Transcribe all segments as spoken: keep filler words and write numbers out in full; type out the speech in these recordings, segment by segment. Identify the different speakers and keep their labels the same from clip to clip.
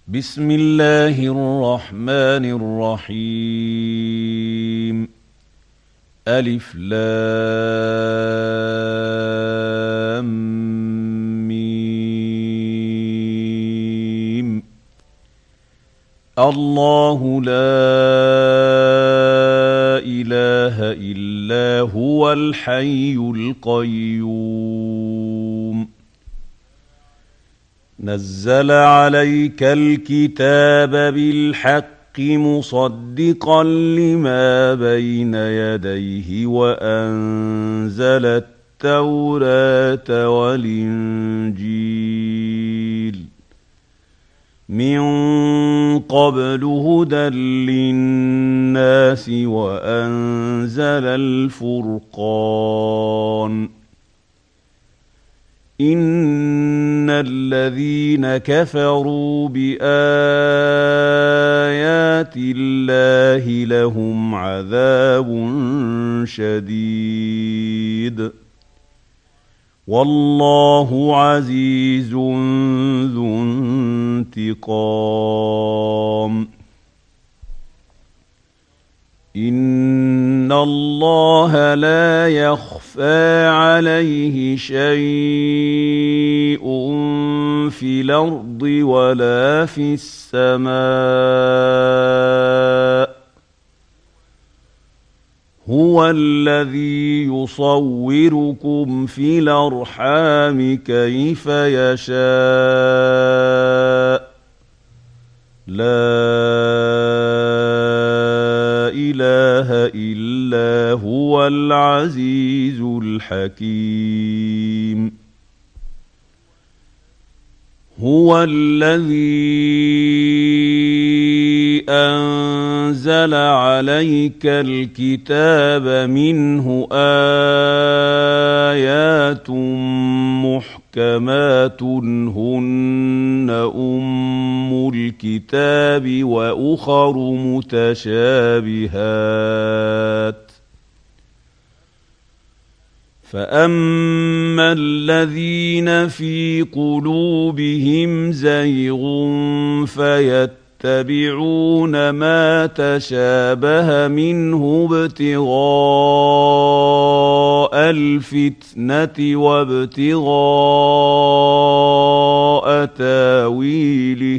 Speaker 1: بسم الله الرحمن الرحيم. ألف لام ميم. الله لا إله إلا هو الحي القيوم. نزل عليك الكتاب بالحق مصدقا لما بين يديه وأنزل التوراة والإنجيل من قبل هدى للناس وأنزل الفرقان. إن الذين كفروا بآيات الله لهم عذاب شديد والله عزيز ذو انتقام. إن الله لا يخفى عليه شيء في الأرض ولا في السماء. هو الذي يصوركم في الأرحام كيف يشاء. لا إله إلا هو العزيز الحكيم. هو الذي أنزل عليك الكتاب منه آيات محكمات هن أم الكتاب وأخر متشابهات. فأما الذين في قلوبهم زيغ فيتبعون ما تشابه منه ابتغاء الفتنة وابتغاء تاويله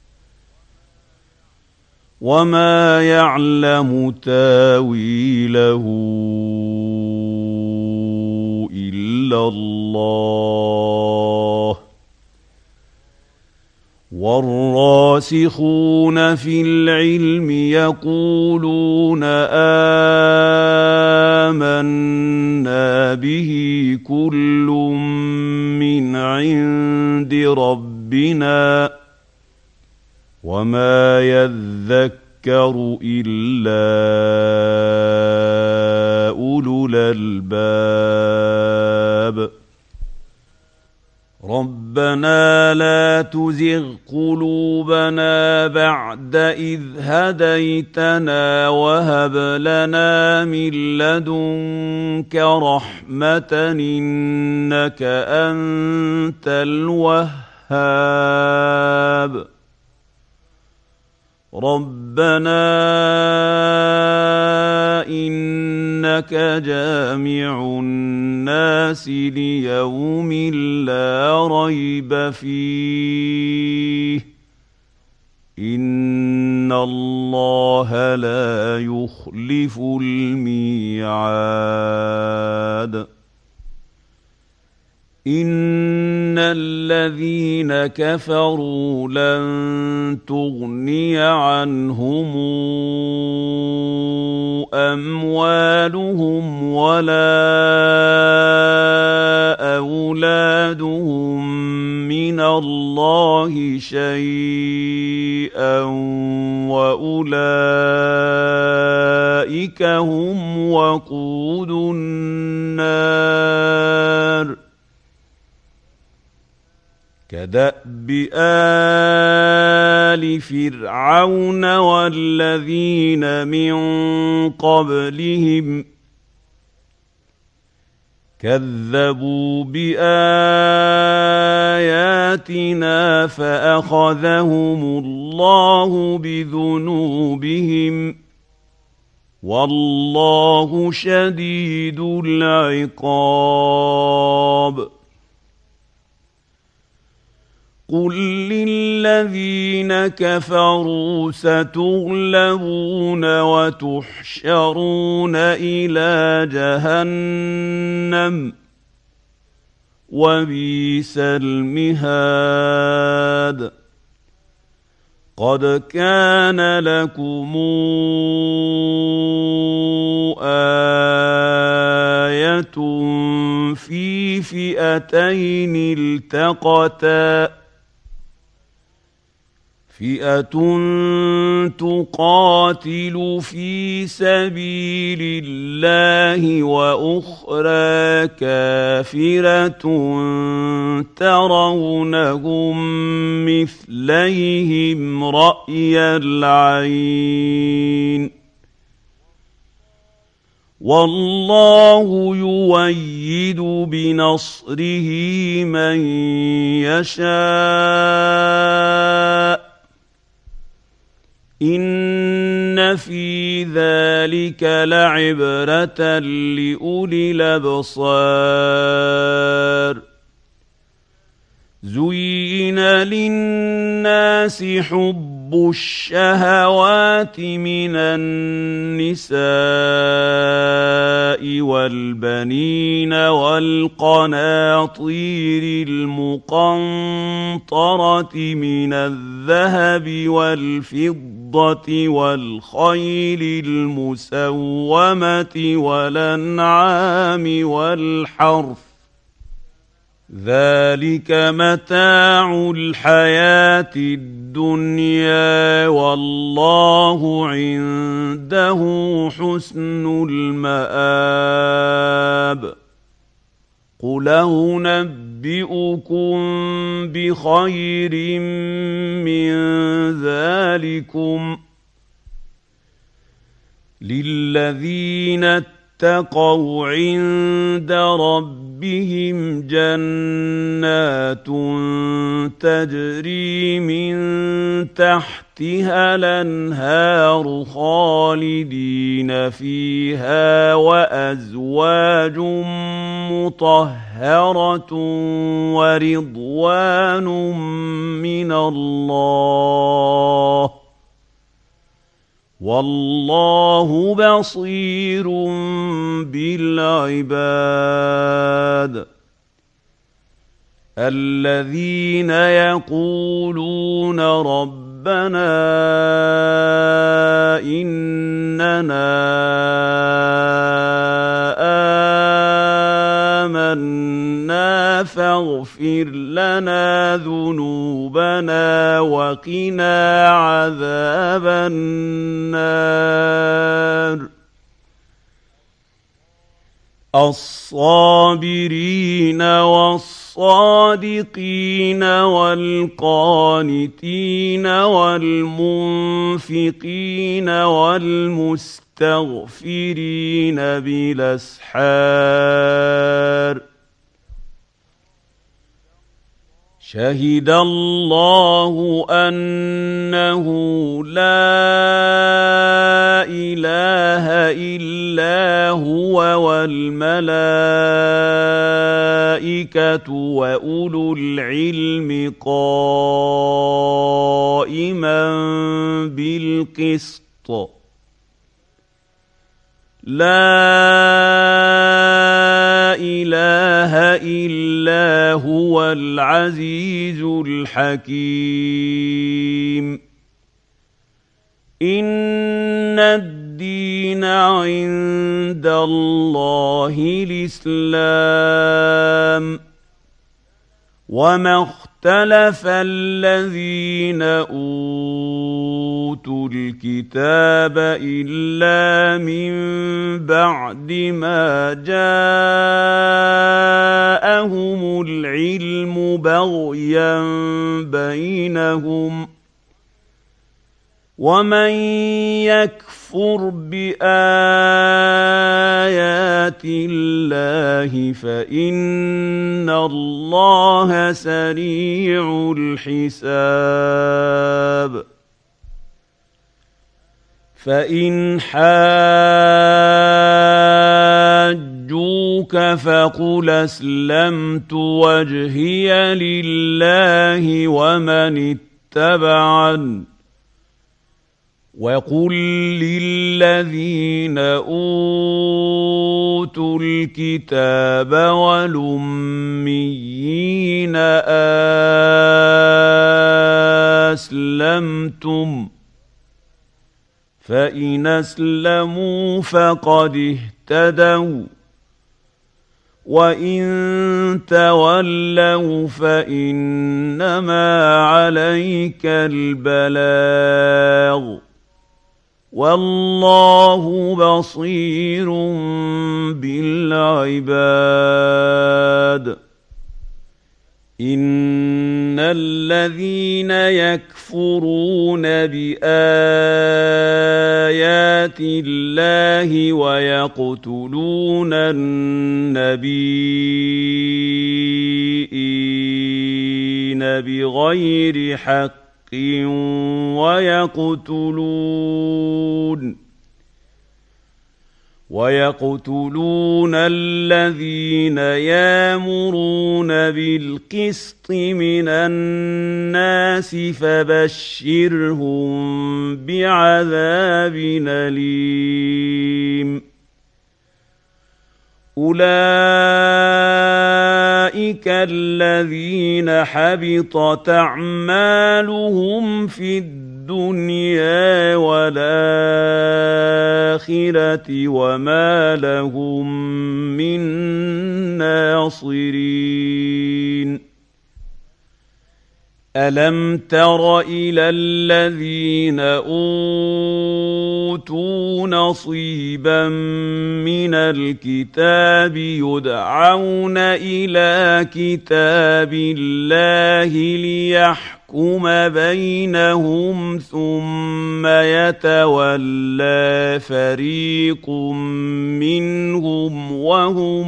Speaker 1: وما يعلم تاويله إلا الله. والراسخون في العلم يقولون آمنا به كل من عند ربنا وما يذكر إلا أولو الألباب. ربنا لا تزغ قلوبنا بعد إذ هديتنا وهب لنا من لدنك رحمة إنك أنت الوهاب. ربنا إنك جامع الناس ليوم لا ريب فيه إن الله لا يخلف الميعاد. إن الذين كفروا لن تغني عنهم أموالهم ولا أولادهم من الله شيئا وأولئك هم وقود النار. كدأب آل فرعون والذين من قبلهم كذبوا بآياتنا فأخذهم الله بذنوبهم والله شديد العقاب. قل للذين كفروا ستغلبون وتحشرون إلى جهنم وبئس المهاد. قد كان لكم آية في فئتين التقتا فئة تقاتل في سبيل الله وأخرى كافرة ترونهم مثليهم رأي العين والله يؤيد بنصره من يشاء إن في ذلك لعبرة لأولي الأبصار. زين للناس حب الشهوات من النساء والبنين والقناطير المقنطرة من الذهب والفضة والخيل المسومة والأنعام والحرث ذلك متاع الحياة الدنيا والله عنده حسن المآب. قل أنبئكم بخير من ذلكم للذين اتقوا عند ربهم جنات تجري من تحتها الأنهار خالدين فيها وأزواج مطهرة ورضوان من الله والله بصير بالعباد. الذين يقولون ربنا إننا آمنا فاغفر لنا ذنوبنا وقنا عذاب النار. الصابرين والصادقين والقانتين والمنفقين والمستغفرين بالأسحار. شهد الله أنه لا إله إلا هو والملائكة وأولو العلم قائما بالقسط. لا إله إلا هو العزيز الحكيم. إن الدين عند الله الإسلام وما اختلف الذين أوتوا الكتاب إلا من بعد ما جاءهم العلم بغيا بينهم ومن يكفر بآيات الله فإن الله سريع الحساب فإن حاجوك فقل أسلمت وجهي لله ومن اتبعني وقل للذين أوتوا الكتاب والأميين أسلمتم فإن أسلموا فقد اهتدوا وإن تولوا فإنما عليك البلاغ والله بصير بالعباد إن الذين يكفرون بآيات الله ويقتلون النبيين بغير حق ويقتلون ويقتلون الذين يأمرون بالقسط من الناس فبشرهم بعذاب أليم أولئك الذين حبطت أعمالهم في الدنيا والآخرة وما لهم من ناصرين ألم تر إلى الذين أوتوا نصيبا من الكتاب يدعون إلى كتاب الله ليحكم بينهم ثم يتولى فريق منهم وهم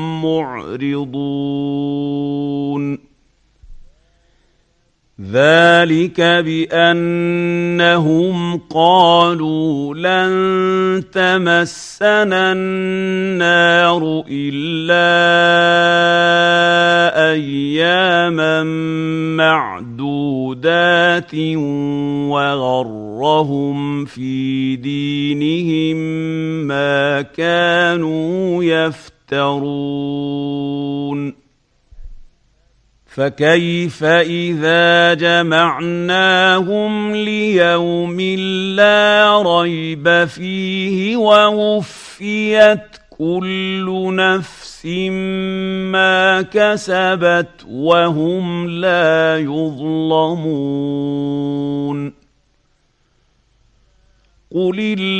Speaker 1: معرضون ذلك بأنهم قالوا لن تمسنا النار إلا أياما معدودات وغرهم في دينهم ما كانوا يفترون فكيف إذا جمعناهم ليوم لا ريب فيه ووفيت كل نفس ما كسبت وهم لا يظلمون قل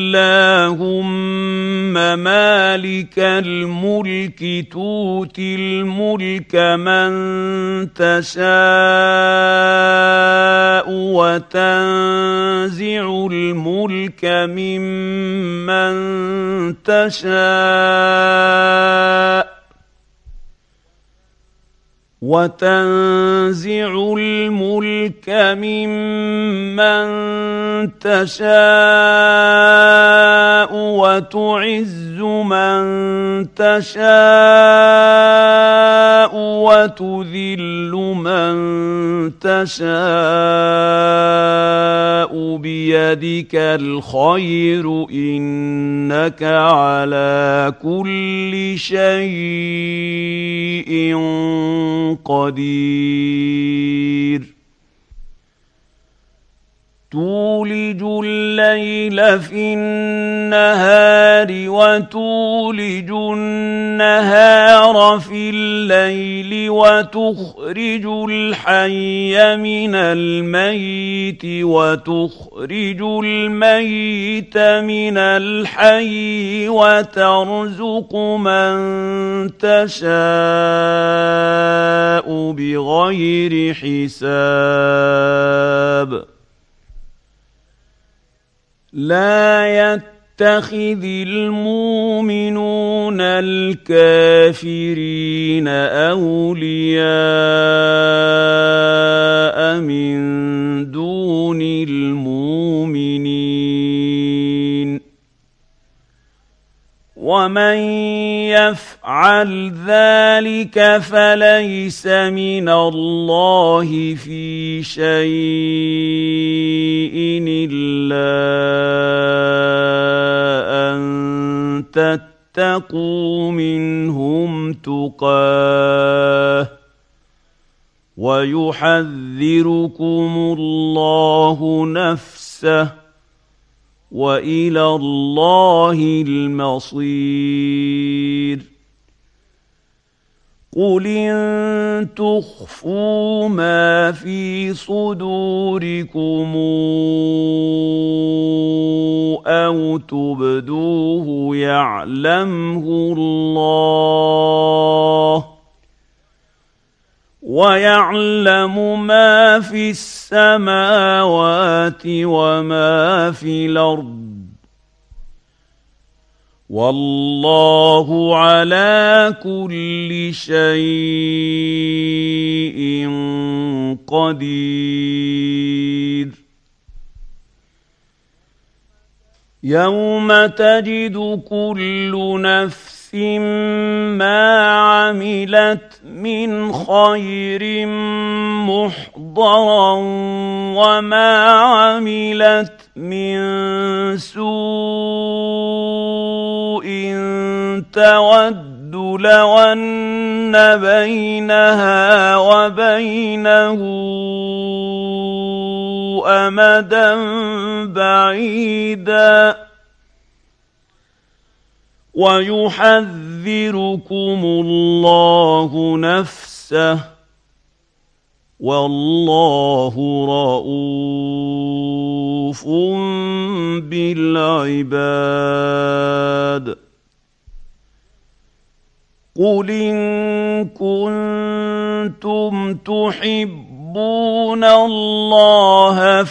Speaker 1: اللهم مالك الملك تؤتي الملك من تشاء وتنزع الملك ممن تشاء وتنزع الملك ممن تشاء وتعز من تشاء وتذل من تشاء بيدك الخير إنك على كل شيء قدير تولج الليل في النهار وتولج النهار في الليل وتخرج الحي من الميت وتخرج الميت من الحي وترزق من تشاء بغير حساب لا يتخذ المؤمنون الكافرين أولياء من دون المؤمنين ومن يفعل ذلك فليس من الله في شيء إلا أن تتقوا منهم تقاه ويحذركم الله نفسه وإلى الله المصير قل إن تخفوا ما في صدوركم أو تبدوه يعلمه الله ويعلم ما في السماوات وما في الأرض والله على كل شيء قدير يوم تجد كل نفس ما عملت من خير محضرا وما عملت من سوء تود لو أن بينها وبينه أمدا بعيدا ويحذركم الله نفسه والله رءوف بالعباد قل إن كنتم تحبون الله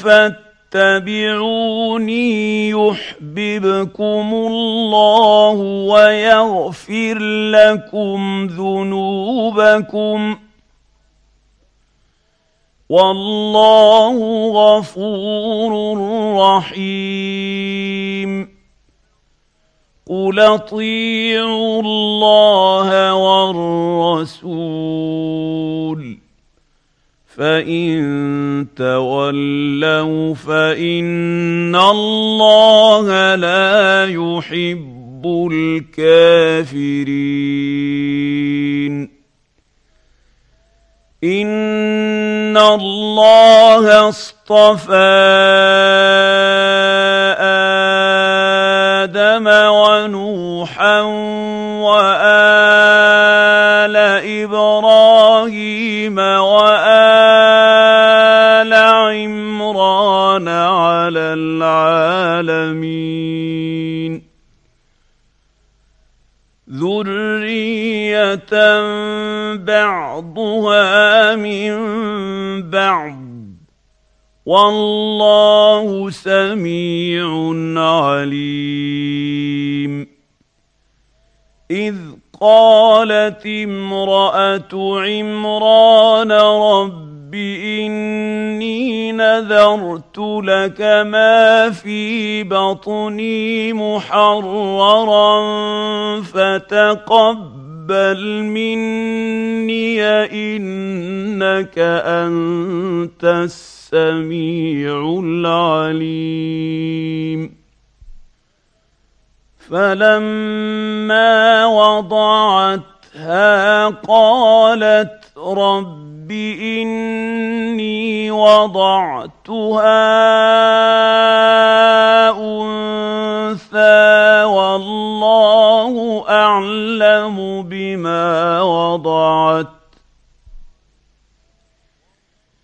Speaker 1: فاتبعوني يحببكم الله ويغفر لكم ذنوبكم والله غفور رحيم قل اطيعوا الله والرسول فإن تولوا فإن الله لا يحب الكافرين إن الله اصطفى آدم ونوحا وآل إبراهيم وآل عمران على العالمين ذرية بعضها من بعض والله سميع عليم إذ قالت امرأة عمران رب إني نذرت لك ما في بطني محررا فتقبل مني إنك أنت السميع العليم فلما وضعتها قالت رب إني وضعتها أنثى والله أعلم بما وضعت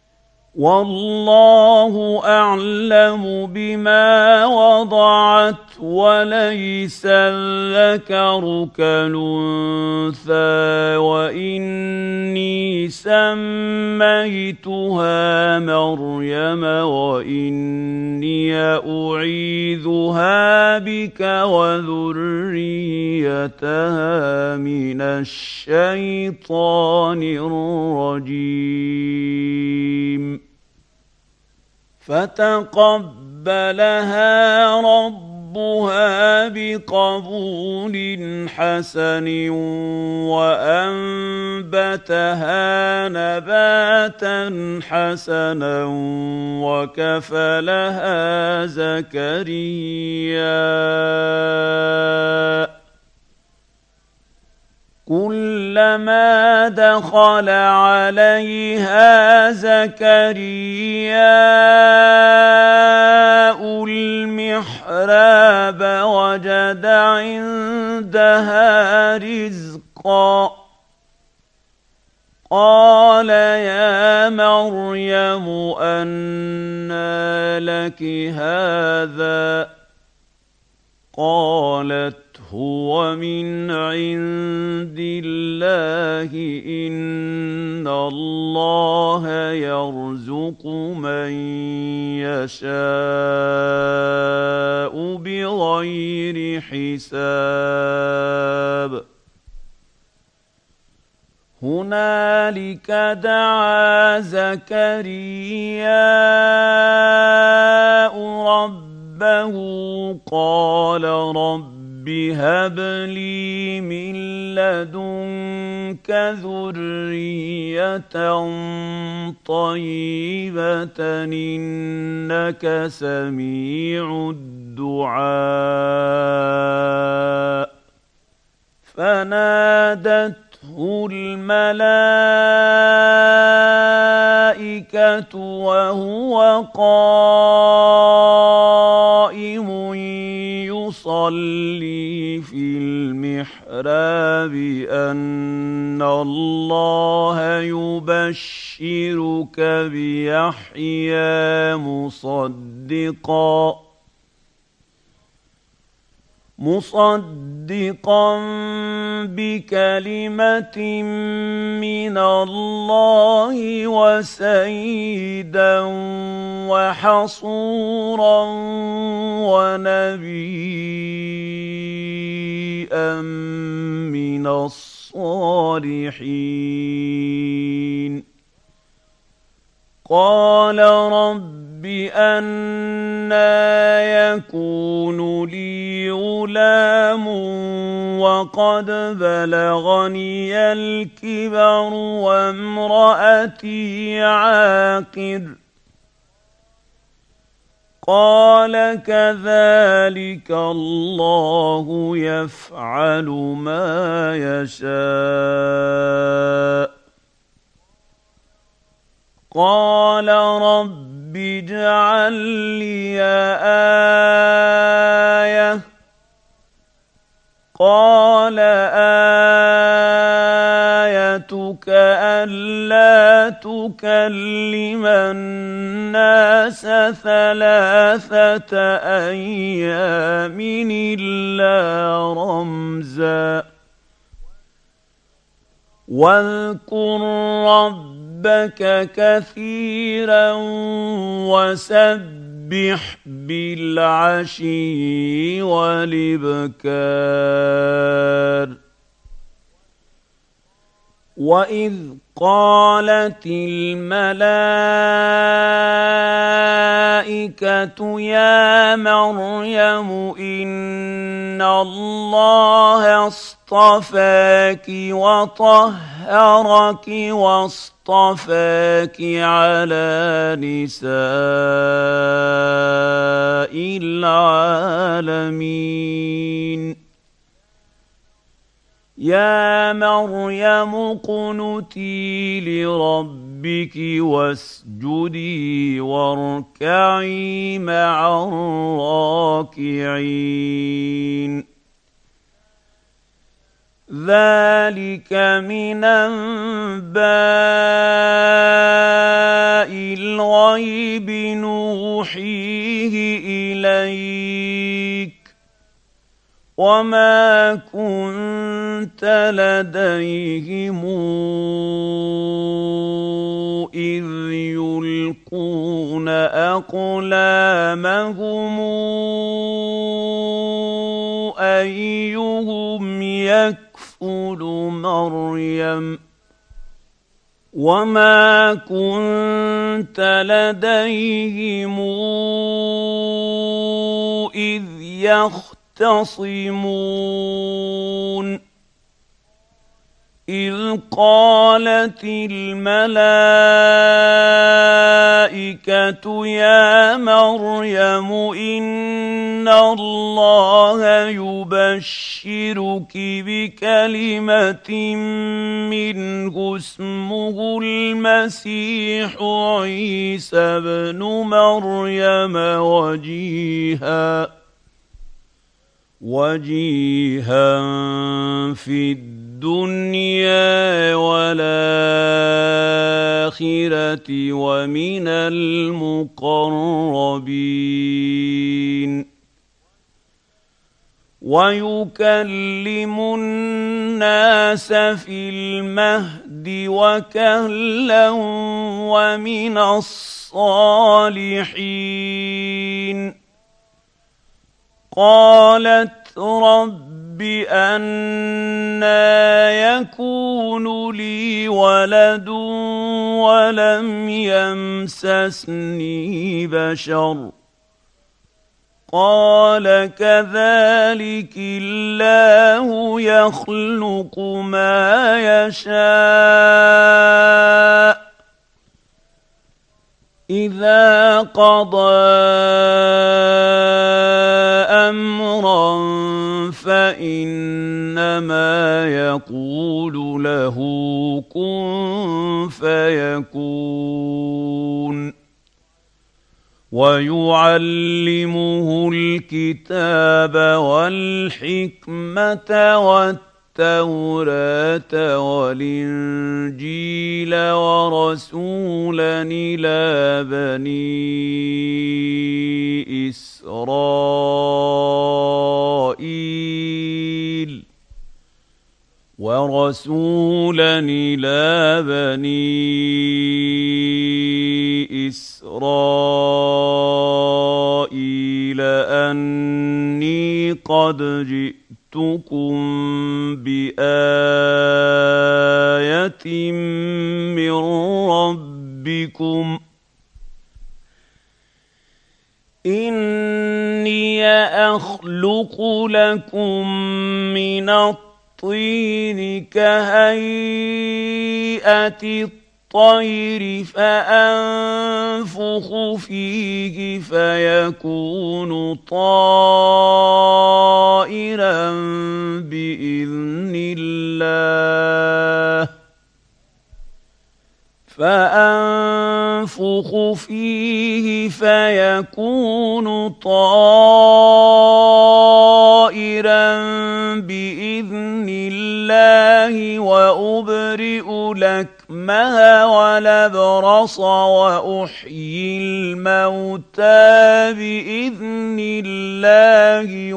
Speaker 1: والله أعلم بما وضعت وليس الذكر كالأنثى وإني سميتها مريم وإني أعيذها بك وذريتها من الشيطان الرجيم فتقبلها ربها بقبول حسن وأنبتها نباتا حسنا وكفلها زكريا كلما دخل عليها زكرياء المحراب وجد عندها رزقا قال يا مريم أنى لك هذا قالت هو من عند الله إن الله يرزق من يشاء بغير حساب هنالك دعا زكرياء ربه قال رب هب لي من لدنك ذرية طيبة إنك سميع الدعاء فنادته الملائكة وهو قائم يصلي في المحراب أن الله يبشرك بيحيى مصدقا مصدقا بكلمة من الله وسيدا وحصورا ونبيا من الصالحين قال رب أنى يكون لي غلام وقد بلغني الكبر وامرأتي عاقر قال كذلك الله يفعل ما يشاء قال رب اجعل لي آية قال آيتك ألا تكلم الناس ثلاثة أيام إلا رمزا واذكر ربك كثيرا وسبح بالعشي والإبكار وإذ قالت الملائكة يا مريم إن الله اصطفاك وطهرك واصطفاك على نساء العالمين يا مريم اقنتي لربك واسجدي واركعي مع الراكعين ذلك من أنباء الغيب نوحيه إليك وما كنت لديهم إذ يلقون أقلامهم أيهم يكفل مريم وما كنت لديهم إذ يختصمون إذ قالت الملائكة يا مريم إن الله يبشرك بكلمة منه اسمه المسيح عيسى ابن مريم وجيها وجيها في الدنيا والآخرة ومن المقربين ويكلم الناس في المهد وكهلا ومن الصالحين قالت رب أنى يكون لي ولد ولم يمسسني بشر قال كذلك الله يخلق ما يشاء إذا قضى أمرا فإنما يقول له كن فيكون ويعلمه الكتاب والحكمة والتوراة والإنجيل ورسولا إلى بني إسرائيل ورسولا إلى بني إسرائيل أني قد جئتكم بآية من ربكم إني أخلق لكم من الطين كهيئة الطير فأنفخ فيه فيكون طائرا بإذن الله فأنفخ فيه فيكون طائرا بإذن الله وأبرئ الأكمه والأبرص وأحيي الموتى بإذن الله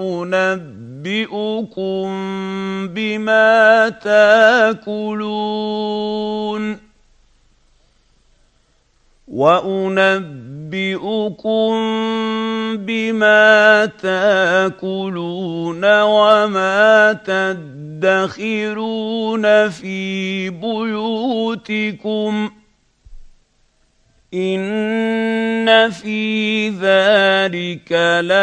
Speaker 1: وأنبئكم بما تأكلون وأنبئكم بما تأكلون وما تدخرون في بيوتكم إن في ذلك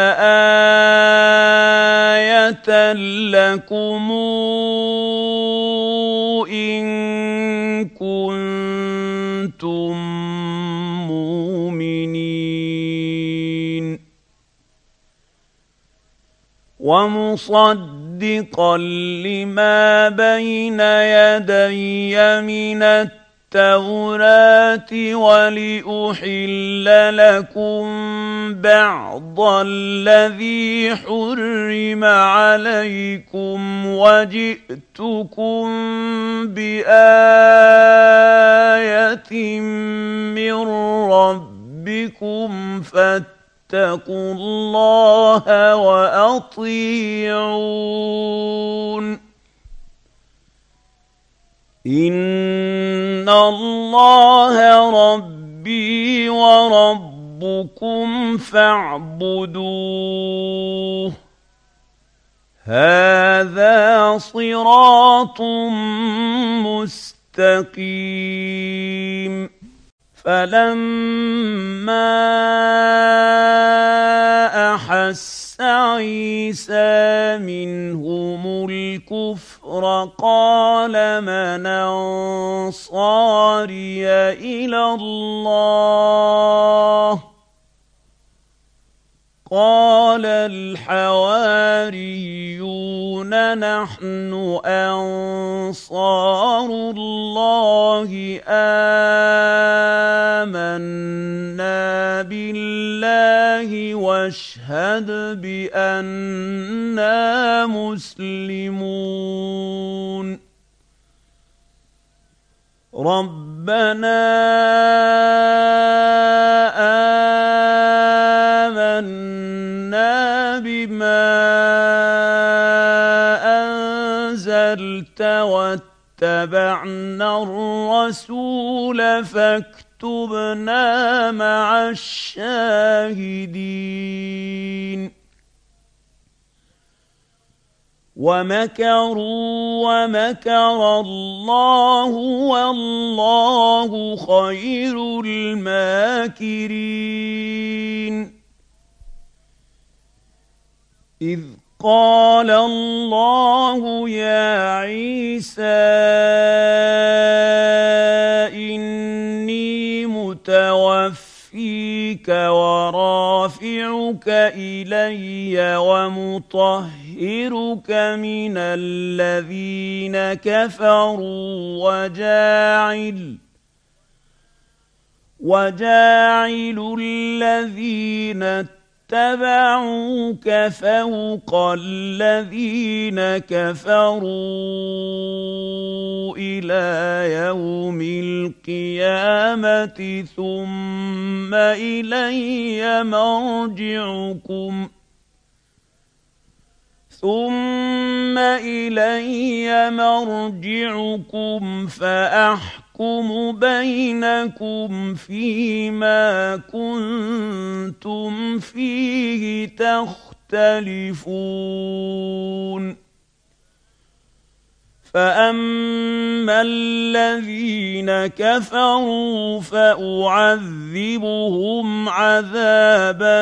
Speaker 1: لآية لكم إن كنتم مؤمنين ومصدقا لما بين يدي من التوراة ولأحل لكم بعض الذي حرم عليكم وجئتكم بآية من ربكم فاتقوا فاتقوا الله وأطيعون إن الله ربي وربكم فاعبدوه هذا صراط مستقيم فلما أحس عيسى منهم الكفر قال من أنصاري إلى الله قال الحواريون نحن أنصار الله آمنا بالله واشهد بأننا مسلمون ربنا آمنا بما أنزلت واتبعنا الرسول فاكتبنا مع الشاهدين ومكروا ومكر الله والله خير الماكرين إذ قال الله يا عيسى إني متوفيك ورافعك إلي ومطهرك من الذين كفروا وجاعل وجاعل الذين اتبعوك فوق الذين كفروا إلى يوم القيامة ثم إلي مرجعكم ثم إلي مرجعكم فأحكم بينكم فيما كنتم فيه تختلفون فأما الذين كفروا فأعذبهم عذابا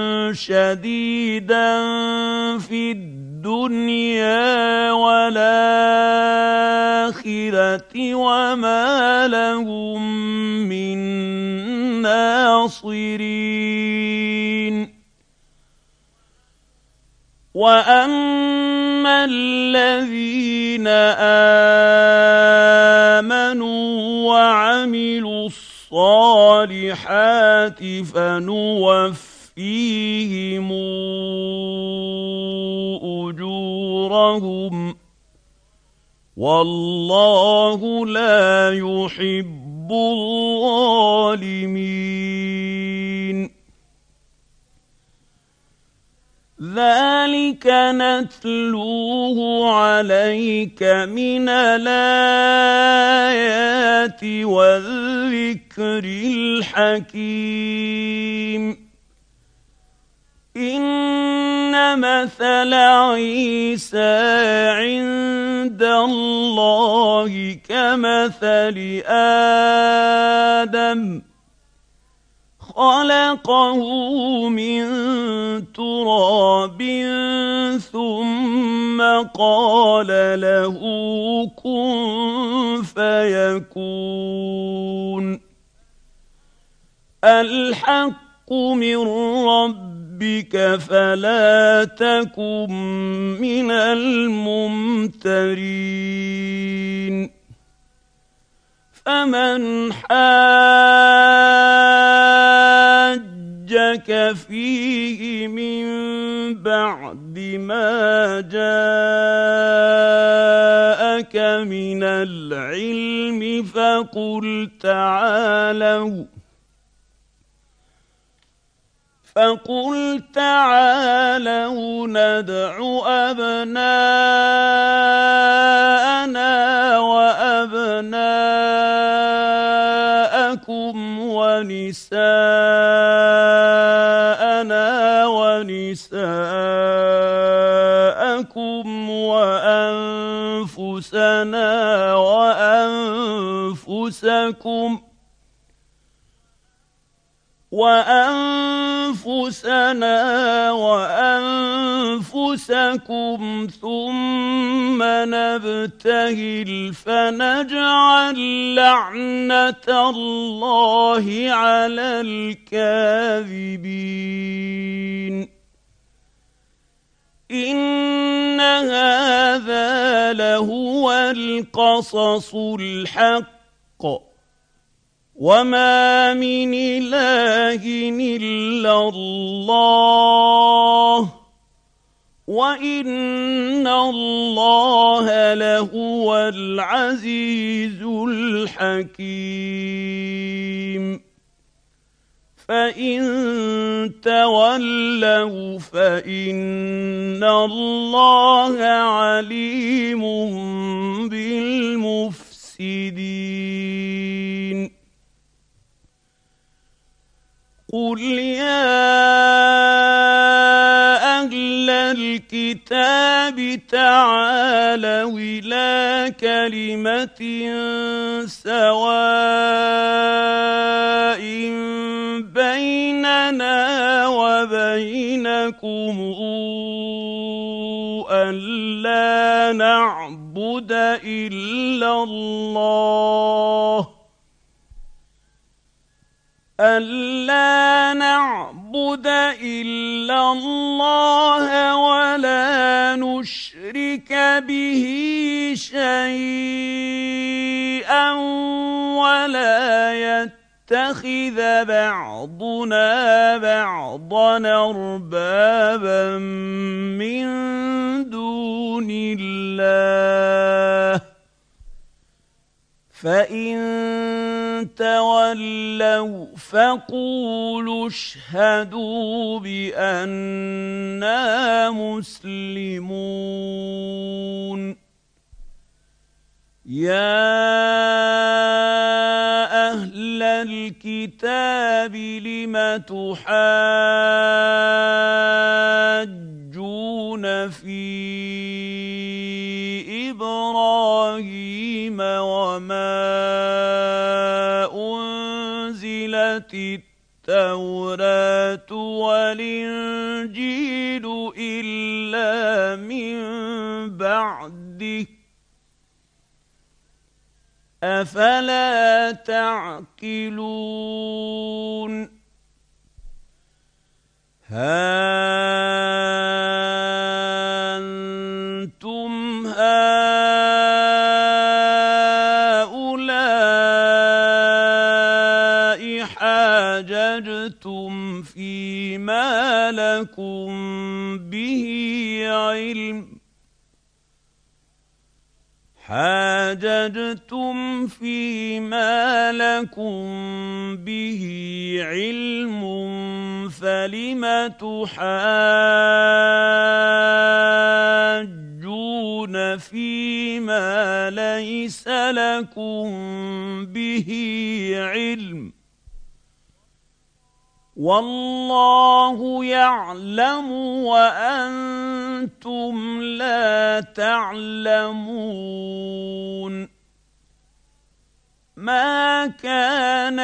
Speaker 1: شديدا في الدنيا والآخرة وما لهم من ناصرين وأما الذين آمنوا وعملوا الصالحات فنوفيهم أجورهم والله لا يحب الظالمين ذلك نتلوه عليك من الآيات والذكر الحكيم إن مثل عيسى عند الله كمثل آدم خلقه من تراب ثم قال له كن فيكون الحق من ربك فلا تكن من الممترين فمن حاجك فيه من بعد ما جاءك من العلم فقل تعالوا فقل تعالوا ندع أبناءنا وأبناءكم ونساءنا ونساءكم وأنفسنا وأنفسكم وأنفسنا وأنفسكم ثم نبتهل فنجعل لعنة الله على الكاذبين إن هذا لهو القصص الحق وما من إله إلا الله وإن الله لهو العزيز الحكيم فإن تولوا فإن الله عليم بالمفسدين قل يا أهل الكتاب تعالوا إلى كلمة سواء بيننا وبينكم ألا نعبد إلا الله ألا نعبد إلا الله ولا نشرك به شيئا ولا يتخذ بعضنا بعضا أربابا من دون الله فإن تولوا فقولوا اشهدوا بأننا مسلمون يا أهل الكتاب لم تحاجون في إبراهيم وما أنزلت التوراة والإنجيل إلا من بعده أفلا تعقلون ها أنتم هؤلاء حاججتم فيما لكم به علم حاججتم فيما لكم به علم فلم تحاجون فيما ليس لكم به علم والله يعلم وأنتم لا تعلمون ما كان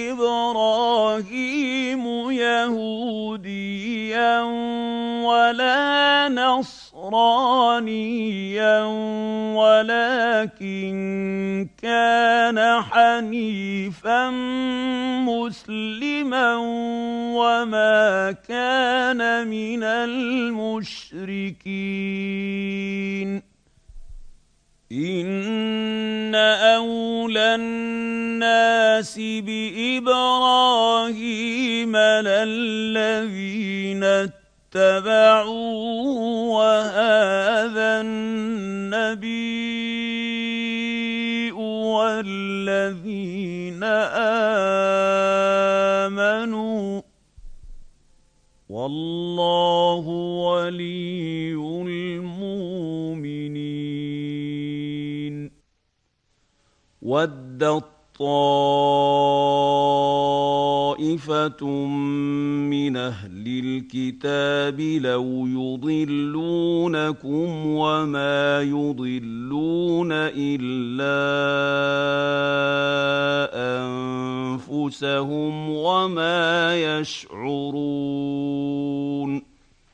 Speaker 1: إبراهيم يهوديا ولا نصرانيا ولكن كان حنيفا مسلما وما كان من المشركين إن أولى الناس بإبراهيم للذين اتبعوه وهذا النبي والذين آمنوا والله ولي المؤمنين. ودت طائفة من أهل الكتاب لو يضلونكم وما يضلون إلا أنفسهم وما يشعرون.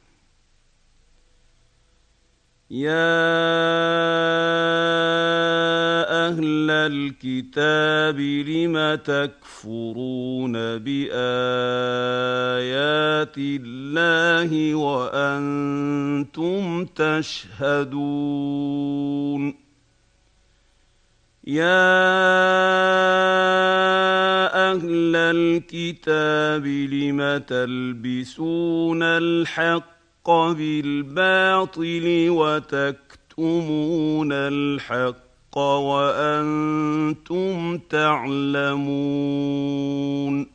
Speaker 1: يا أهل الكتاب لم تكفرون بآيات الله وأنتم تشهدون. يا أهل الكتاب لم تلبسون الحق بالباطل وتكتمون الحق وأنتم تعلمون.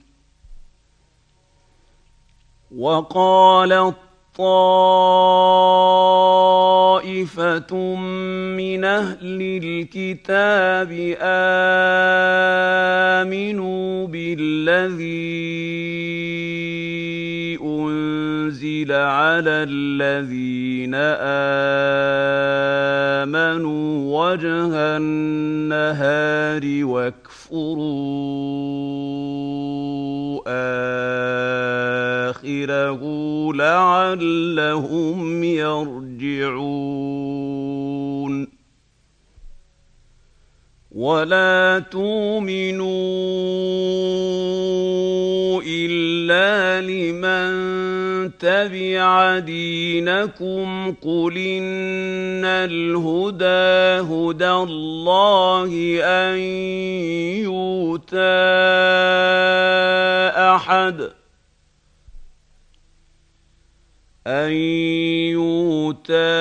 Speaker 1: وقالت طائفة من أهل الكتاب آمنوا بالذي أنزل على الذين آمنوا وجه النهار واكفروا آخره لعلهم يرجعون. ولا تؤمنوا إلا لمن تبع دينكم قل إن الهدى هدى الله أن يؤتى أحد أن يؤتى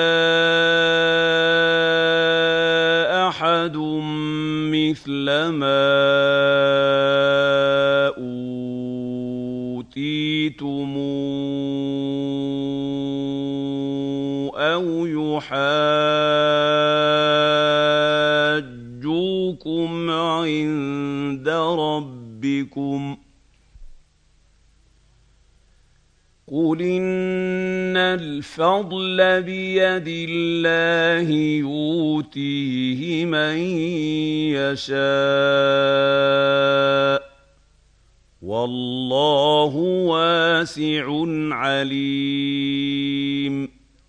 Speaker 1: أحد مثل ما أوتيتم أو يحاجوكم عند ربكم قل إن الفضل بيد الله يؤتيه من يشاء والله واسع عليم.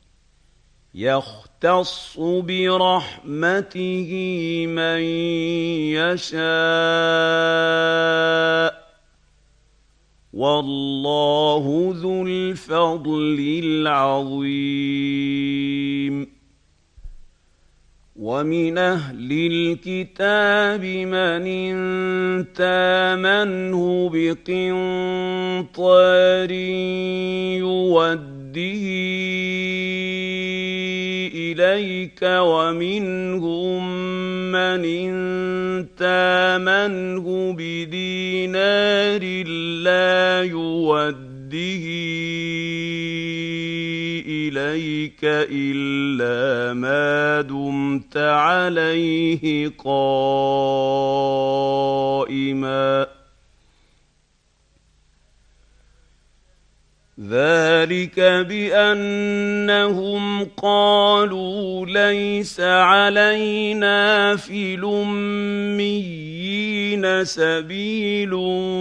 Speaker 1: يختص برحمته من يشاء والله ذو الفضل العظيم. ومن أهل الكتاب من إن تامنه بقنطار يوده إليك ومنهم من إن تامنه بدينار لا يوده إليك إلا ما دمت عليه قائما ذلك بأنهم قالوا ليس علينا في الأميين سبيل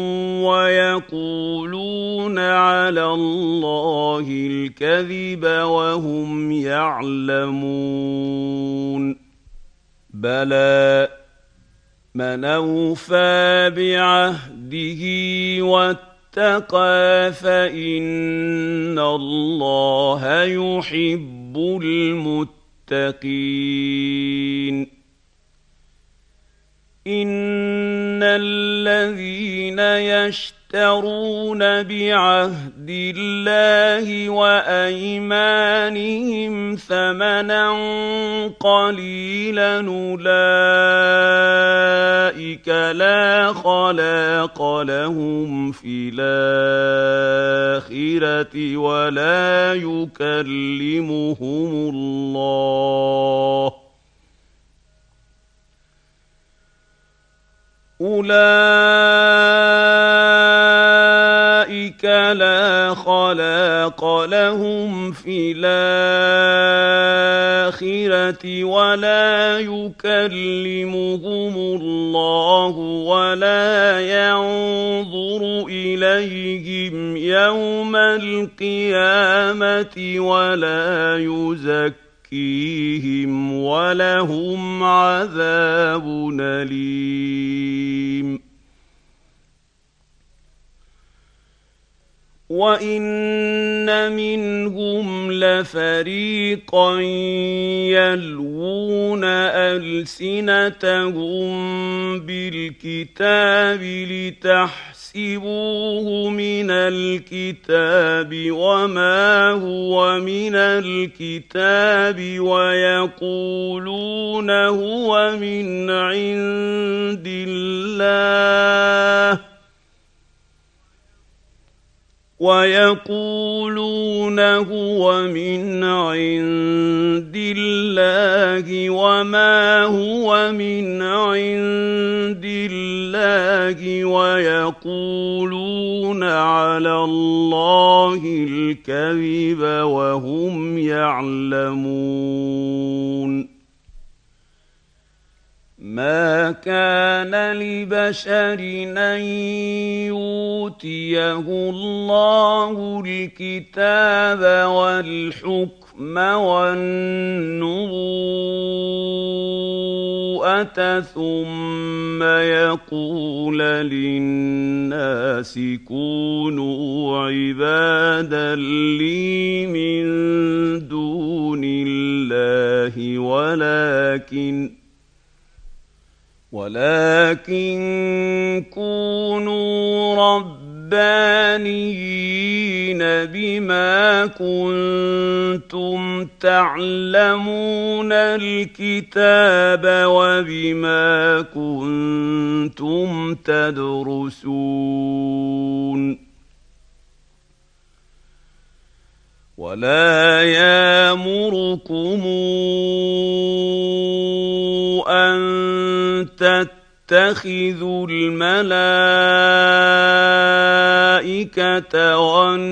Speaker 1: ويقولون على الله الكذب وهم يعلمون. بلى من أوفى بعهده واتقى فإن الله يحب المتقين. إن الذين يشترون يشترون بعهد الله وأيمانهم ثمنا قليلا أولئك لا خلاق لهم في الآخرة ولا يكلمهم الله أولئك لا خلاق لهم في الآخرة ولا يكلمهم الله ولا ينظر إليهم يوم القيامة ولا يزكيهم فيهم ولهم عذاب أليم وإن منهم لفريقا يلوون ألسنتهم بالكتاب لتحسبوه من الكتاب وما هو من الكتاب ويقولون هو من عند الله ويقولون هو من عند الله وما هو من عند الله ويقولون على الله الكذب وهم يعلمون ما كان لبشر أن يؤتيه الله الكتاب والحكم والنبوءة ثم يقول للناس كونوا عبادا لي من دون الله ولكن ولكن كونوا ربانيين بما كنتم تعلمون الكتاب وبما كنتم تدرسون ولا يأمركم أن تتخذوا الملائكة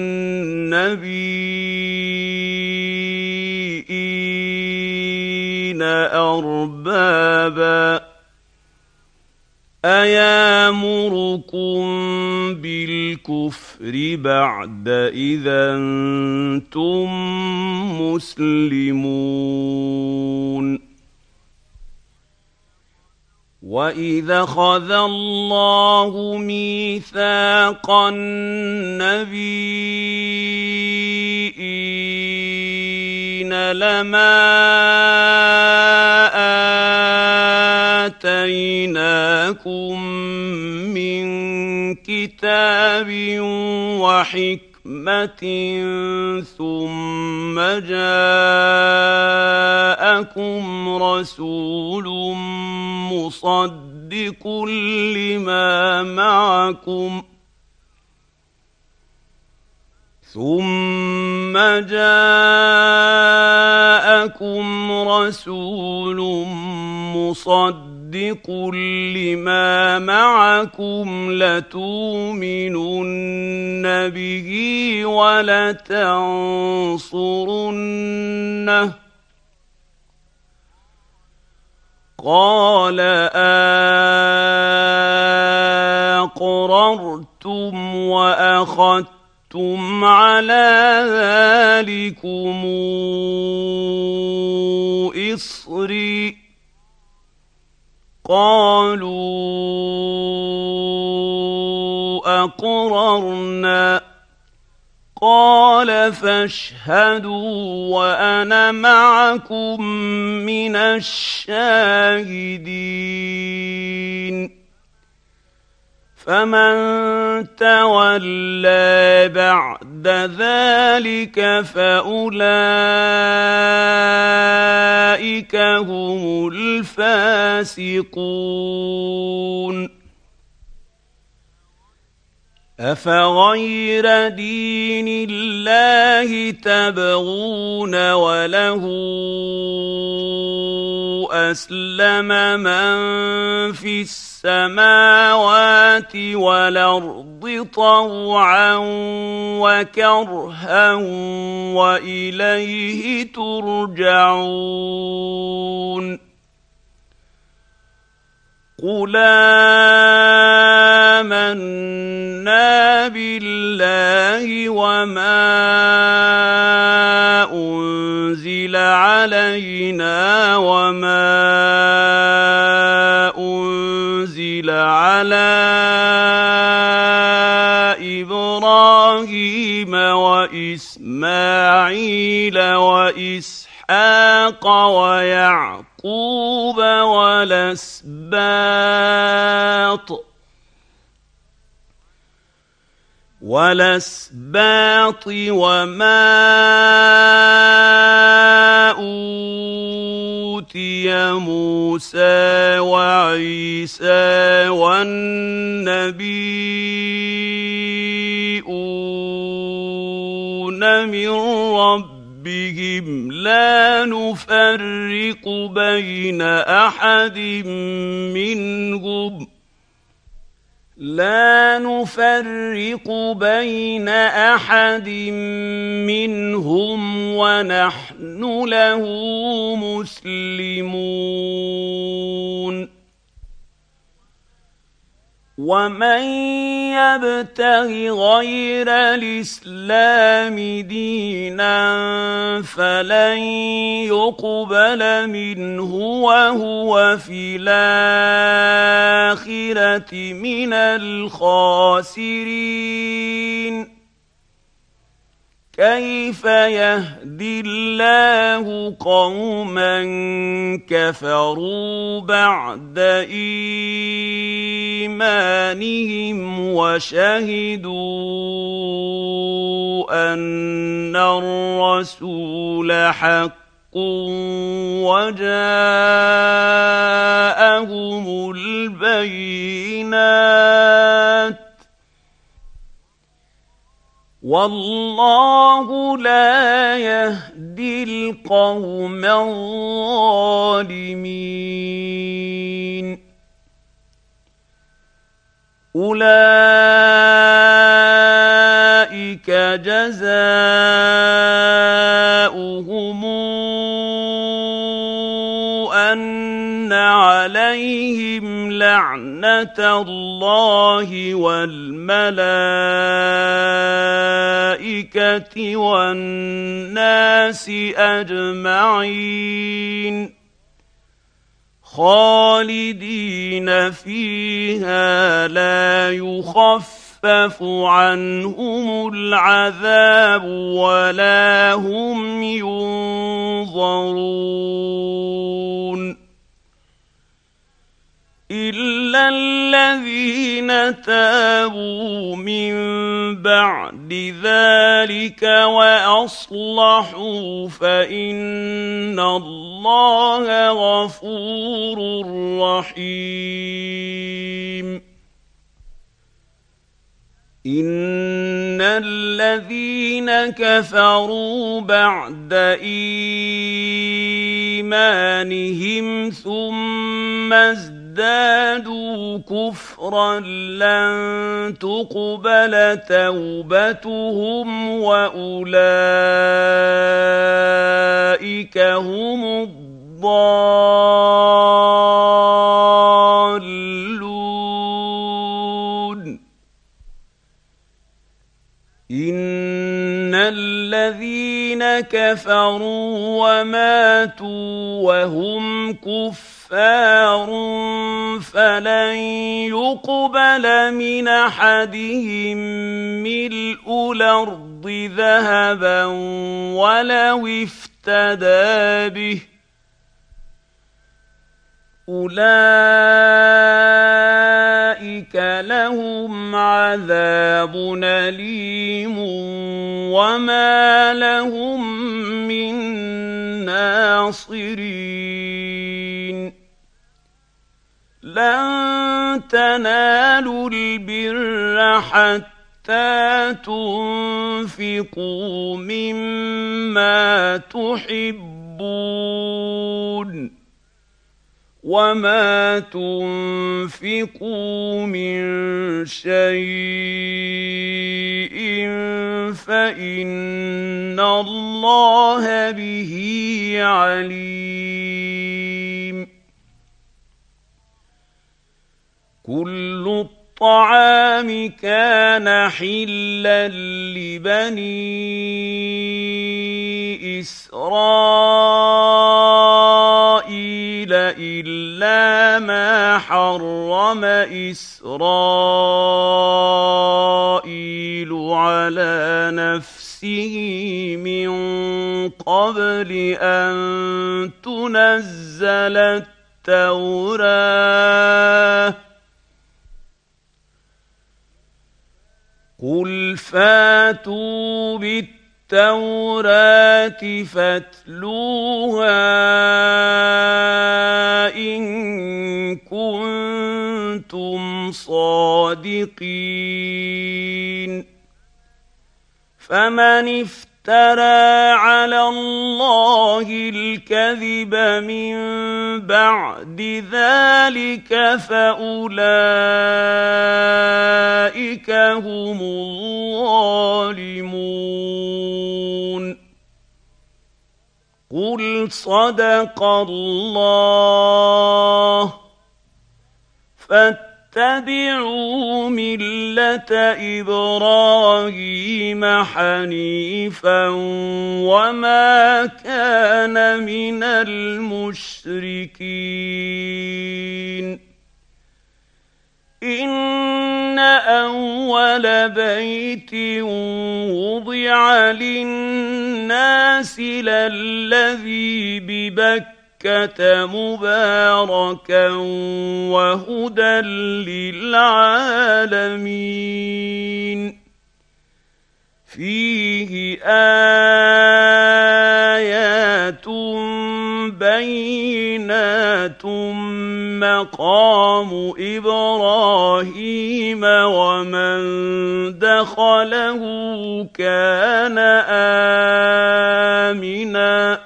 Speaker 1: والنبيين أربابا أيامركم بالكفر بعد إذا أنتم مسلمون وَإِذَا أَخَذَ اللَّهُ مِيثَاقَ النَّبِيِّينَ لَمَا آتَيْنَاكُم مِّن كِتَابٍ وَحِكْمَةٍ ثُمَّ جَاءَكُمْ رَسُولٌ مُصَدِّقٌ لِّمَا مَعَكُمْ ثُمَّ جَاءَكُمْ رَسُولٌ مُصَدِّقٌ لِّمَا مَعَكُمْ لَتُؤْمِنُنَّ بِهِ وَلَتَنصُرُنَّهُ قَالَ أَقْرَرْتُمْ وَأَخَذْتُمْ عَلَى ذَلِكُمْ إِصْرِي قَالُوا أَقْرَرْنَا قَالَ فَاشْهَدُوا وَأَنَا مَعَكُمْ مِنَ الشَّاهِدِينَ فمن تولى بعد ذلك فأولئك هم الفاسقون أفغير دين الله تبغون وله أسلم من في السماوات والأرض طوعا وكرها وإليه ترجعون قل آمنا بالله وما أنزل علينا وما أنزل على إبراهيم وإسماعيل وإسحاق ويعقوب والأسباط والأسباط وما أوتي موسى وعيسى والنبيون من ربهم لا نفرق بين أحد منهم لا نفرق بين أحد منهم ونحن له مسلمون ومن يبتغ غير الإسلام دينا فلن يقبل منه وهو في الآخرة من الخاسرين كيف يهدي الله قوما كفروا بعد إيمانهم وشهدوا أن الرسول حق وجاءهم البينات والله لا يهدي القوم الظالمين أولئك جزاؤهم أن عليهم لعنة الله والملائكة والناس أجمعين خالدين فيها لا يخفف عنهم العذاب ولا هم ينظرون إلا الذين تابوا من بعد ذلك وأصلحوا فإن الله غفور رحيم إن الذين كفروا بعد إيمانهم ثم ازدادوا كفرا لن تقبل توبتهم وأولئك هم الضالون إن الذين كفروا وماتوا وهم كفار فلن يقبل من أحدهم ملء الأرض ذهبا ولو افتدى به أولئك فاولئك لهم عذاب أليم وما لهم من ناصرين لن تنالوا البر حتى تنفقوا مما تحبون وما تنفقوا من شيء فإن الله به عليم كل الطعام كان حلا لبني إسرائيل إلا ما حرم إسرائيل على نفسه من قبل أن تنزل التوراة قل فاتوا بالتوراة فاتلوها إن كنتم صادقين فمن افترى على الله الكذب من بعد ذلك فأولئك هم الظالمون قل صدق الله فاتبعوا ملة إبراهيم حنيفا وما كان من المشركين إن أول بيت وضع للناس للذي ببكة مباركا وهدى للعالمين فيه آيات بينات مقام إبراهيم ومن دخله كان آمناً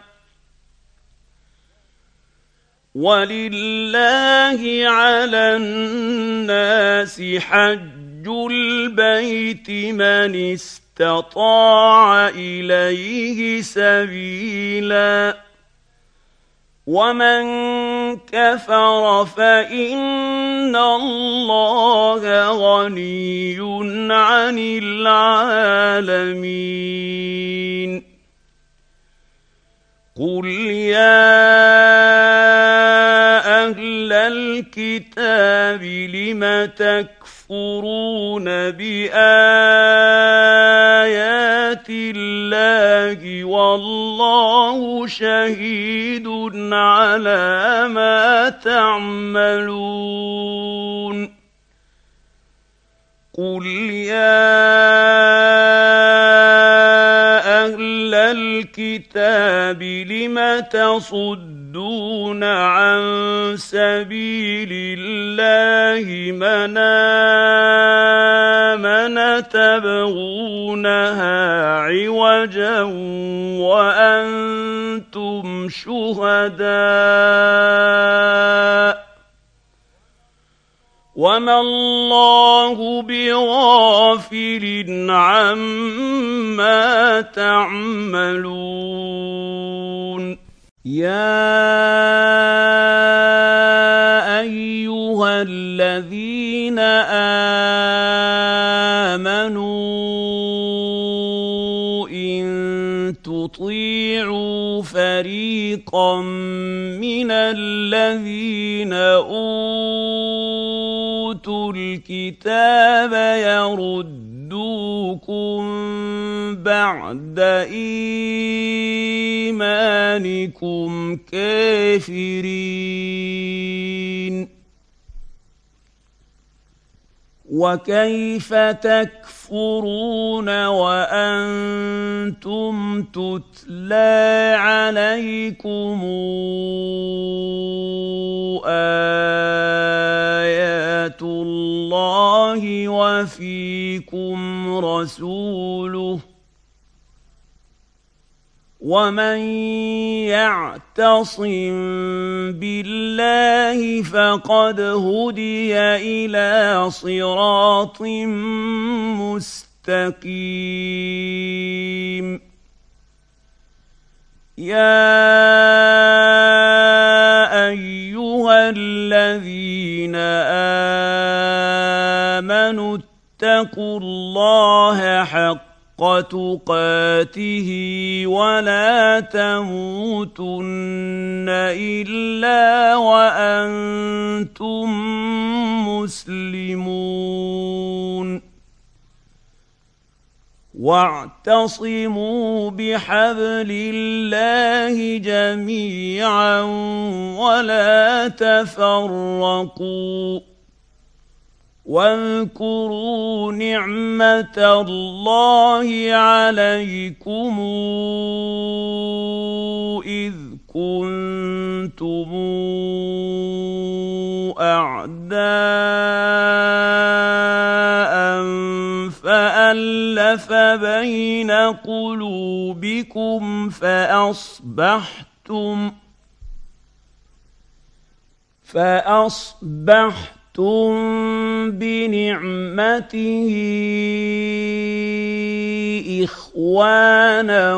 Speaker 1: ولله على الناس حج البيت من استطاع إليه سبيلا ومن كفر فإن الله غني عن العالمين قل يا أهل الكتاب لم تكفرون بآيات الله والله شهيد على ما تعملون قل يا أهل الكتاب لم تصدون عن سبيل الله من آمن تبغونها عوجا وأنتم شهداء وما الله بغافل عما تعملون يا أيها الذين آمنوا إن تطيعوا فريقا من الذين أوتوا الكتاب يردوكم بعد إيمانكم كافرين وكيف تكفرون وأنتم تتلى عليكم آيات الله وفيكم رسوله ومن يعتصم بالله فقد هدي إلى صراط مستقيم يا أيها الذين آمنوا اتقوا الله حق تقاته ولا تموتن إلا وأنتم مسلمون واعتصموا بحبل الله جميعا ولا تفرقوا واذكروا نعمة الله عليكم إذ كنتم أعداء فألف بين قلوبكم فأصبحتم فأصبحتم بنعمته إخوانا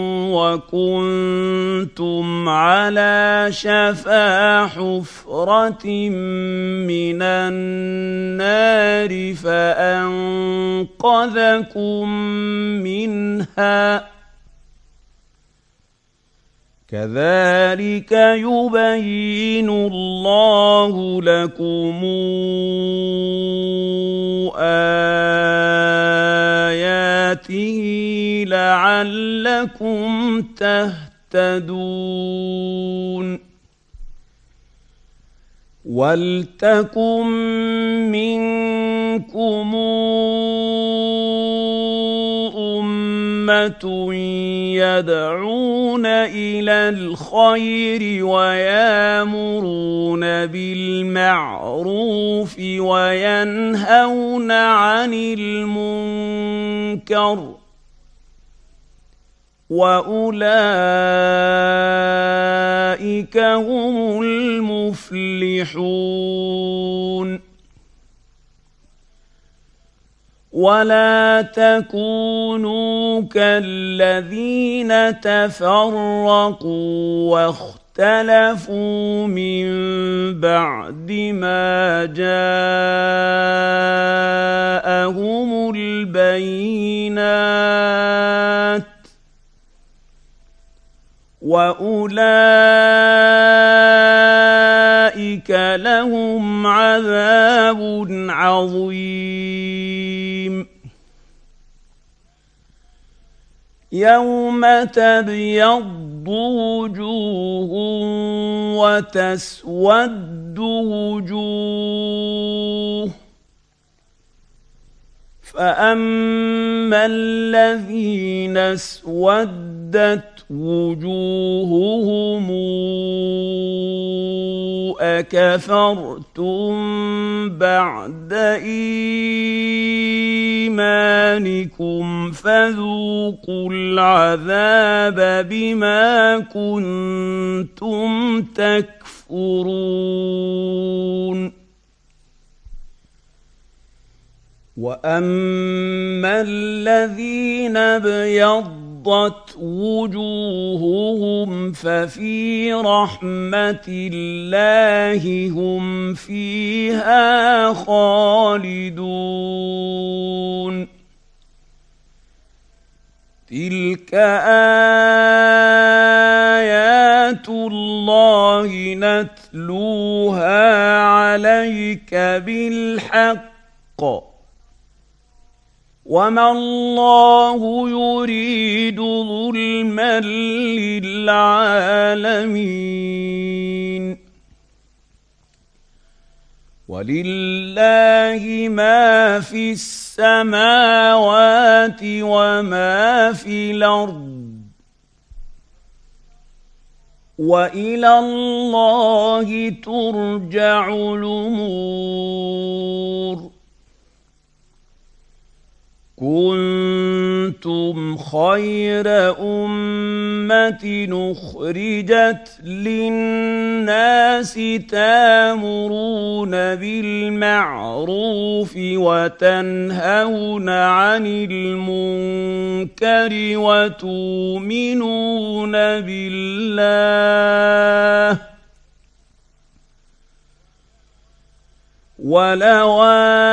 Speaker 1: وكنتم على شفا حفرة من النار فأنقذكم منها كذلك يبين الله لكم آياته لعلكم تهتدون ولتكن منكم أمة يدعون إلى الخير ويامرون بالمعروف وينهون عن المنكر وأولئك هم المفلحون ولا تكونوا كالذين تفرقوا واختلفوا من بعد ما جاءهم البينات وأولئك لهم عذاب عظيم يوم تبيض وجوه وتسود وجوه فأما الذين اسودت وجوههم أكفرتم بعد إيمانكم فذوقوا العذاب بما كنتم تكفرون وأما الذين ابيضت وجوههم ففي رحمة الله هم فيها خالدون تلك آيات الله نتلوها عليك بالحق وما الله يريد ظلما للعالمين ولله ما في السماوات وما في الأرض وإلى الله ترجع الأمور. كنتم خير أمة أخرجت للناس تأمرون بالمعروف وتنهون عن المنكر وتؤمنون بالله ولو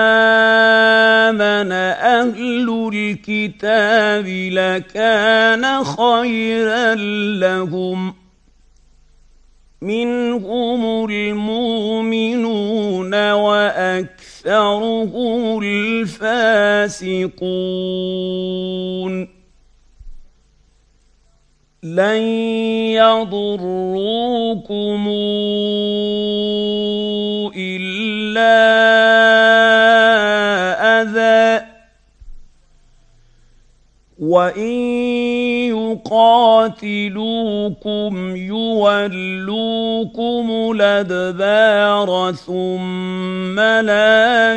Speaker 1: آمن أهل الكتاب لكان خيرا لهم منهم المؤمنون وأكثرهم الفاسقون. لن يضروكم إلا أذى وإن يقاتلوكم يولوكم الأدبار ثم لا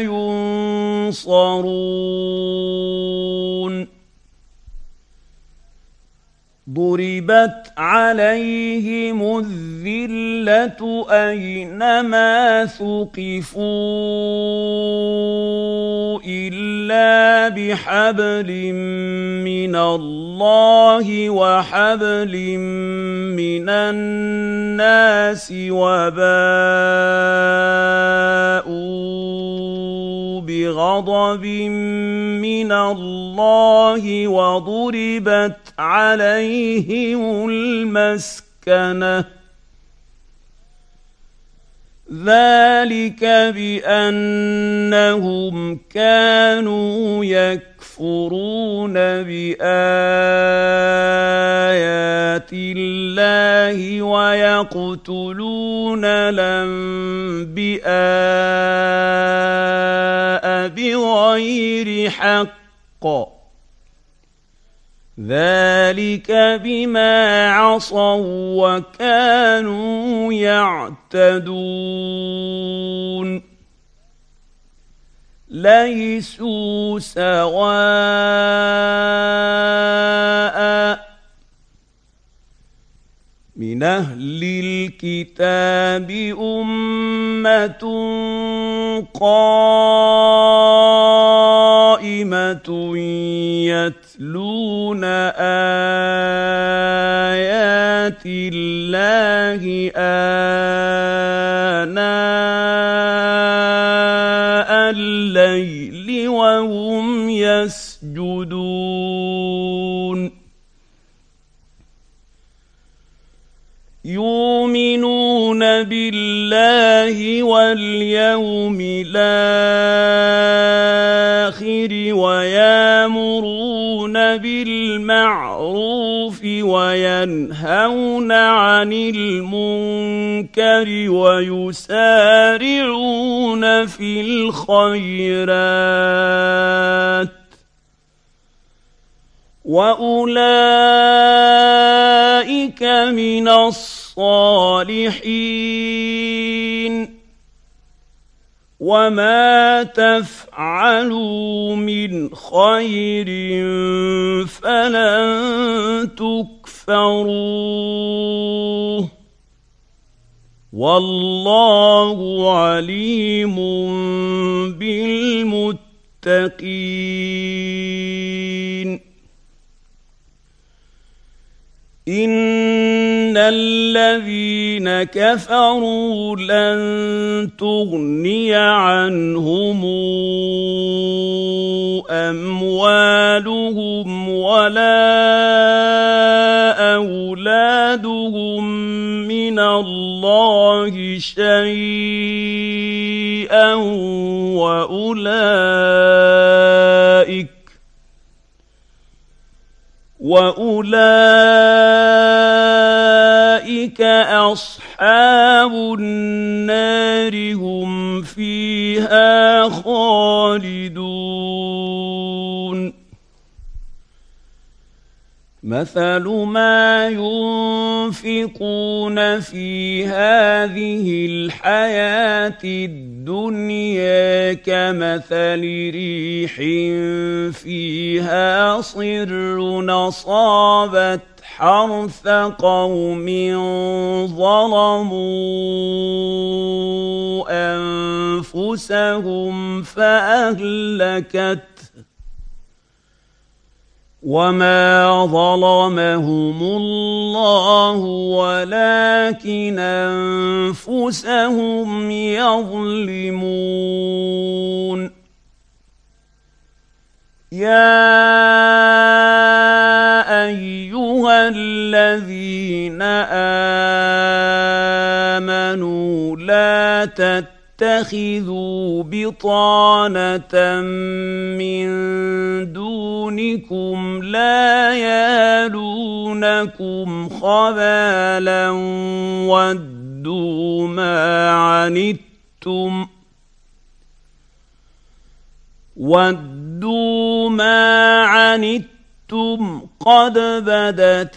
Speaker 1: ينصرون. ضربت عليهم الذلة أينما ثقفوا إلا بحبل من الله وحبل من الناس وباءوا بغضب من الله وضربت عليهم المسكنة ذلك بأنهم كانوا يكفرون بآيات الله ويقتلون الأنبياء بغير حق ذلك بما عصوا وكانوا يعتدون. ليسوا سواء من أهل الكتاب أمة قائمة يتلون آيات الله آناء الليل وهم يسجدون. يؤمنون بالله واليوم الآخر ويأمرون بالمعروف وينهون عن المنكر ويسارعون في الخيرات وأولئك من الصالحين. وما تفعلوا من خير فلن تكفروه والله عليم بالمتقين. إن الذين كفروا لن تغني عنهم أموالهم ولا أولادهم من الله شيئا وأولئك وأولئك أصحاب النار هم فيها فيها خالدون مثل ما ينفقون في هذه الحياة الدنيا كمثل ريح فيها صر أصابت حرث قوم ظلموا أنفسهم فأهلكته وما ظلمهم الله ولكن أنفسهم يظلمون يا أيها الذين آمنوا لا تتخذوا بطانة من دونكم لا يالونكم خبالا ودوا ما عنتم ودوا ما عنتم قد بدت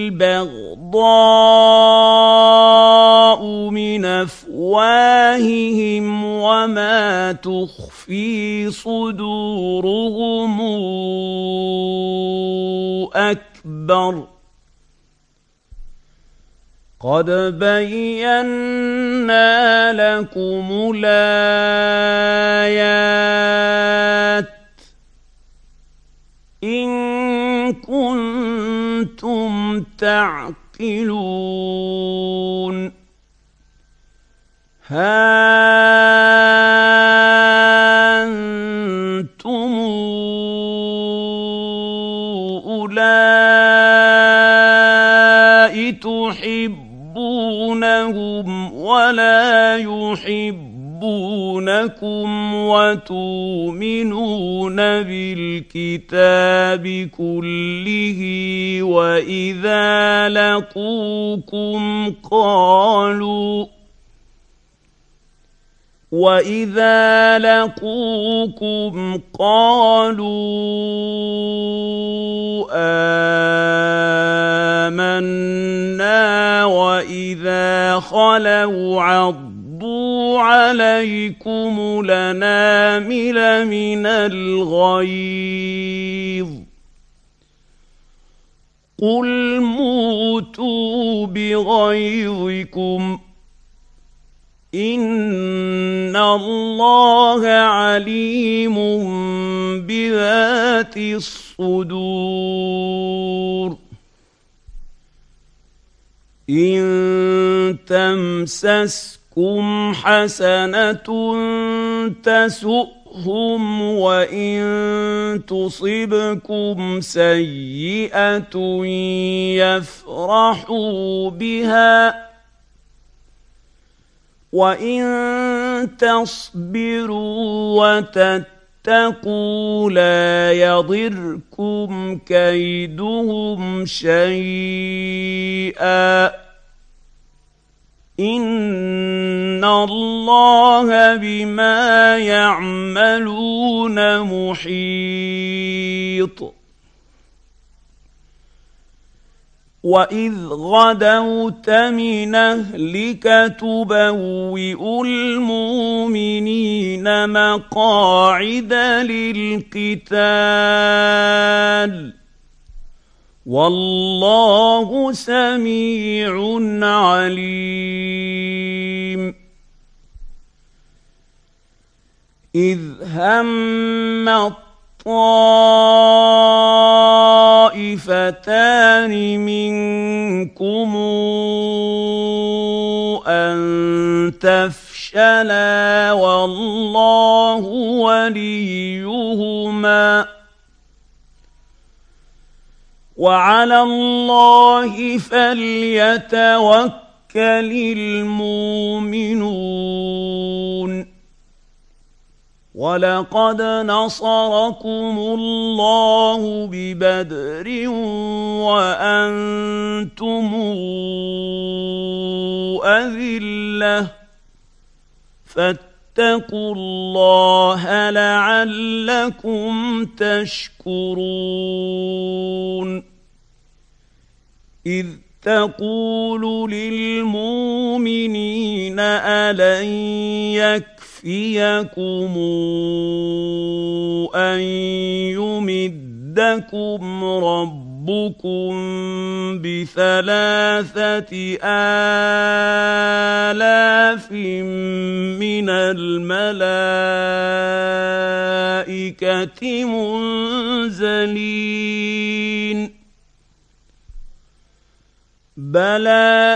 Speaker 1: البغضاء من أفواههم وما تخفي صدورهم أكبر قد بينا لكم الآيات إن كنتم تعقلون ها أنتم أولئك تحبونهم ولا يحبونكم وتؤمنون بالكتاب كله وإذا لقوكم قالوا وَإِذَا لَقُوكُمْ قَالُوا آمَنَّا وَإِذَا خَلَوْا عَضُّوا عَلَيْكُمُ الْأَنَامِلَ مِنَ الْغَيْظِ قُلْ مُوتُوا بِغَيْظِكُمْ إِنَّ اللَّهَ عَلِيمٌ بِذَاتِ الصُّدُورِ إِن تَمْسَسْكُمْ حَسَنَةٌ تَسُؤْهُمْ وَإِن تُصِبْكُمْ سَيِّئَةٌ يَفْرَحُوا بِهَا وَإِن تَصْبِرُوا وَتَتَّقُوا لَا يَضِرْكُمْ كَيْدُهُمْ شَيْئًا إِنَّ اللَّهَ بِمَا يَعْمَلُونَ مُحِيطٌ وَإِذْ غَدَوْتَ مِنْ أَهْلِكَ تُبَوِّئُ الْمُؤْمِنِينَ مَقَاعِدَ لِلْقِتَالِ وَاللَّهُ سَمِيعٌ عَلِيمٌ إِذْ هَمَّ طائفتان منكم أن تفشلا والله وليهما وعلى الله فليتوكل المؤمنون وَلَقَدْ نَصَرَكُمُ اللَّهُ بِبَدْرٍ وَأَنْتُمْ أَذِلَّةٌ واتقوا الله لعلكم تشكرون إذ تقول للمؤمنين ألن يكفيكم أن يمدكم ربكم بثلاثة آلاف من الملائكة منزلين بلى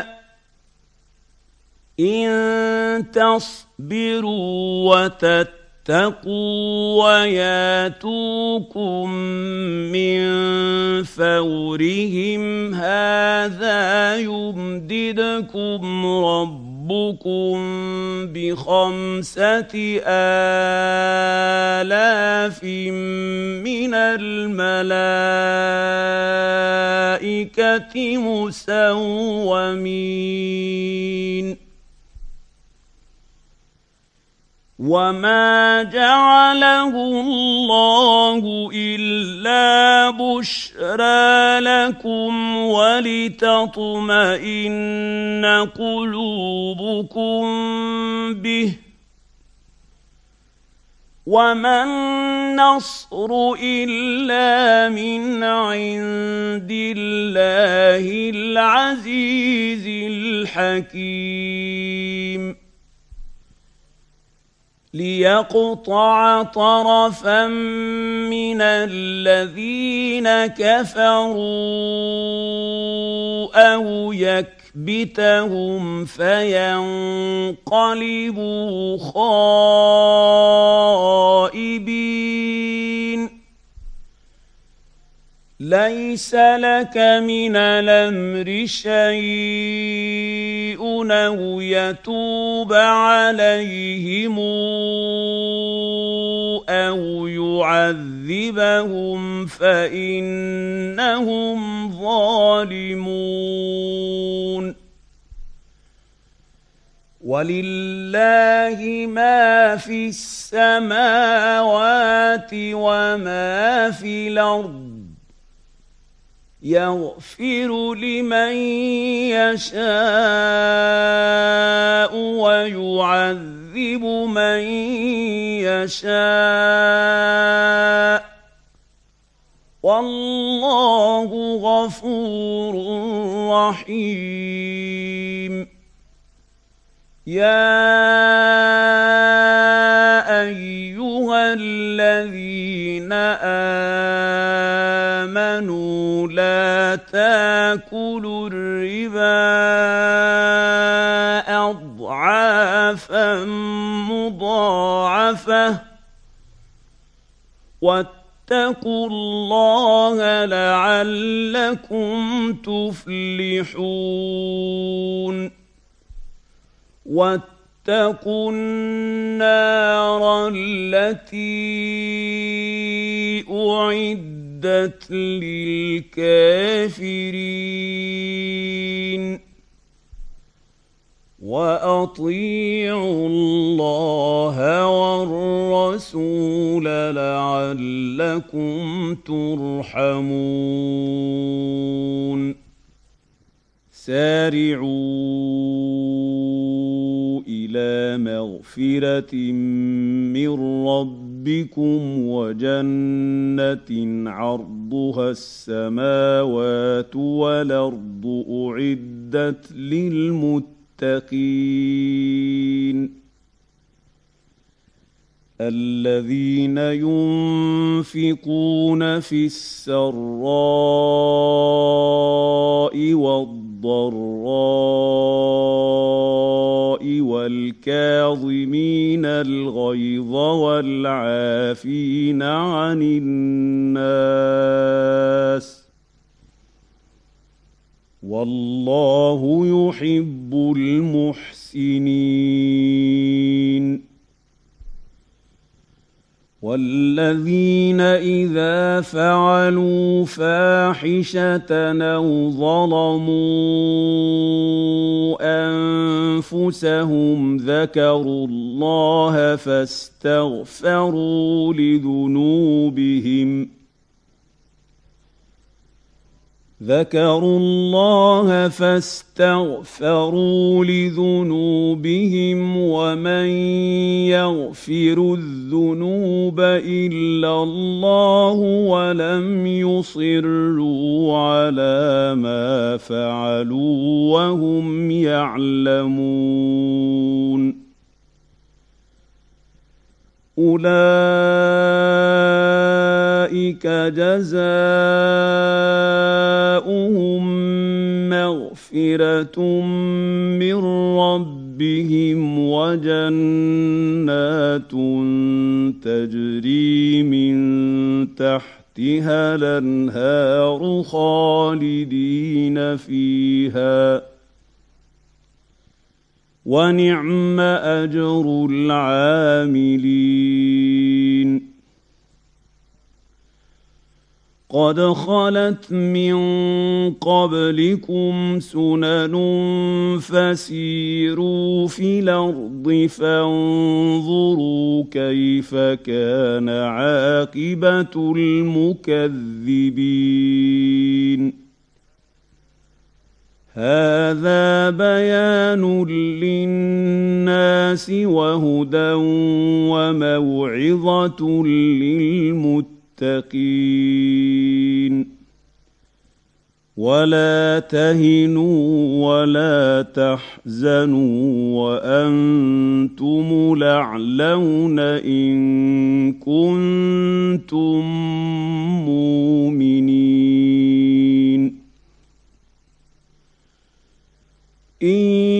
Speaker 1: إن تصبروا وتتقوا وياتوكم من فورهم هذا يمددكم ربكم بخمسة آلاف من الملائكة مسومين وما جعله الله إلا بشرى لكم ولتطمئن قلوبكم به وما النصر إلا من عند الله العزيز الحكيم ليقطع طرفا من الذين كفروا أو يكبتهم فينقلبوا خائبين ليس لك من الأمر شيء أو يتوب عليهم أو يعذبهم فإنهم ظالمون ولله ما في السماوات وما في الأرض يغفر لمن يشاء ويعذب من يشاء والله غفور رحيم يا أيها الذين آمنوا لا تأكلوا الربا أضعافا مضاعفة واتقوا الله لعلكم تفلحون واتقوا النار التي أعدت للكافرين وأطيعوا الله والرسول لعلكم ترحمون سارعوا إلى مغفرة من ربكم وجنة عرضها السماوات والأرض أعدت للمتقين الذين ينفقون في السراء والضراء والكاظمين الغيظ والعافين عن الناس والله يحب المحسنين والذين إذا فعلوا فاحشة أو ظلموا أنفسهم ذكروا الله فاستغفروا لذنوبهم ذكروا الله فاستغفروا لذنوبهم ومن يغفر الذنوب إلا الله ولم يصروا على ما فعلوا وهم يعلمون أولئك جزاؤهم مغفرة من ربهم وجنات تجري من تحتها الأنهار خالدين فيها ونعم أجر العاملين قد خلت من قبلكم سنن فسيروا في الأرض فانظروا كيف كان عاقبة المكذبين هذا بيان للناس وهدى وموعظة للمتقين ولا تهنوا ولا تحزنوا وأنتم الأعلون إن كنتم مؤمنين إن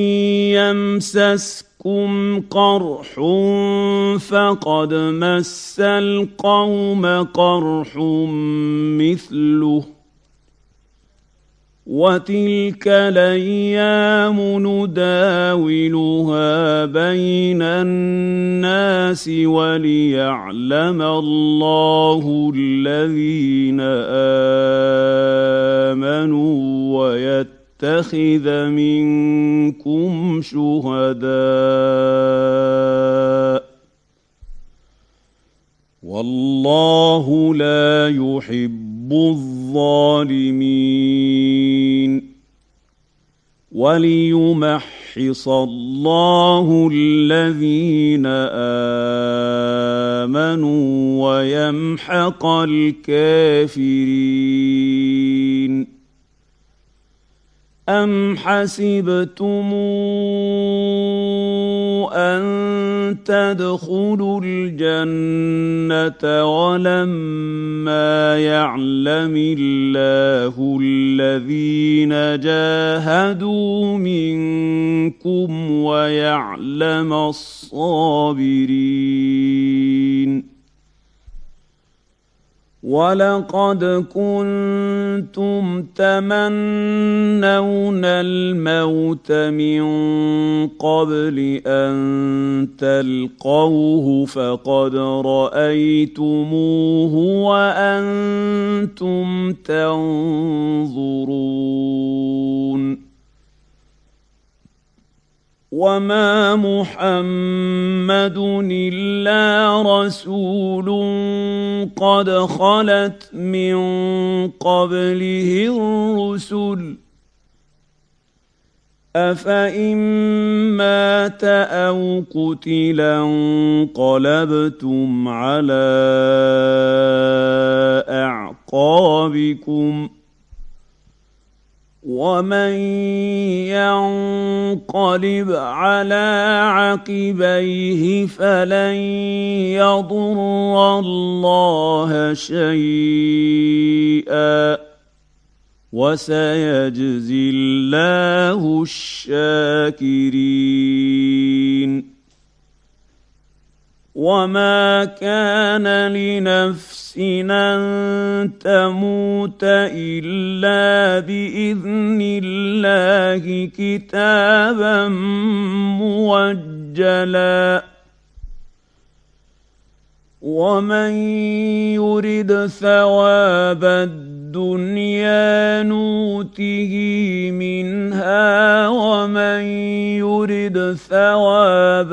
Speaker 1: يمسسكم قرح فقد مس القوم قرح مثله وتلك الأيام نداولها بين الناس وليعلم الله الذين آمنوا ويتقون اتخذ منكم شهداء والله لا يحب الظالمين وليمحص الله الذين آمنوا ويمحق الكافرين أم حسبتم أن تدخلوا الجنة ولما يعلم الله الذين جاهدوا منكم ويعلم الصابرين ولقد كنتم تمنون الموت من قبل أن تلقوه فقد رأيتموه وأنتم تنظرون وما محمد إلا رسول قد خلت من قبله الرسل أفإن مات أو قتلا انقلبتم على أعقابكم ومن ينقلب على عقبيه فلن يضر الله شيئا وسيجزي الله الشاكرين وما كان لنفس أن تموت إلا بإذن الله كتابا موجلا ومن يرد ثواب الدنيا الدنيا نؤته منها ومن يرد ثواب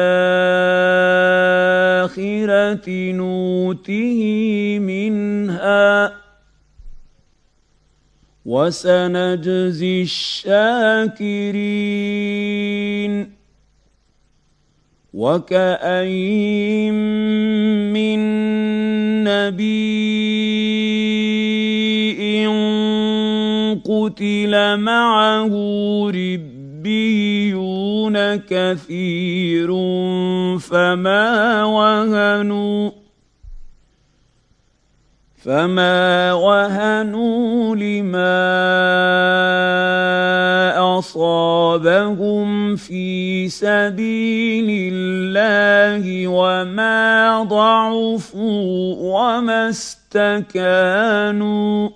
Speaker 1: الآخرة نؤته منها وسنجزي الشاكرين. وكأين من نبي قتل معه ربيون كثير فما وهنوا فما وهنوا لما أصابهم في سبيل الله وما ضعفوا وما استكانوا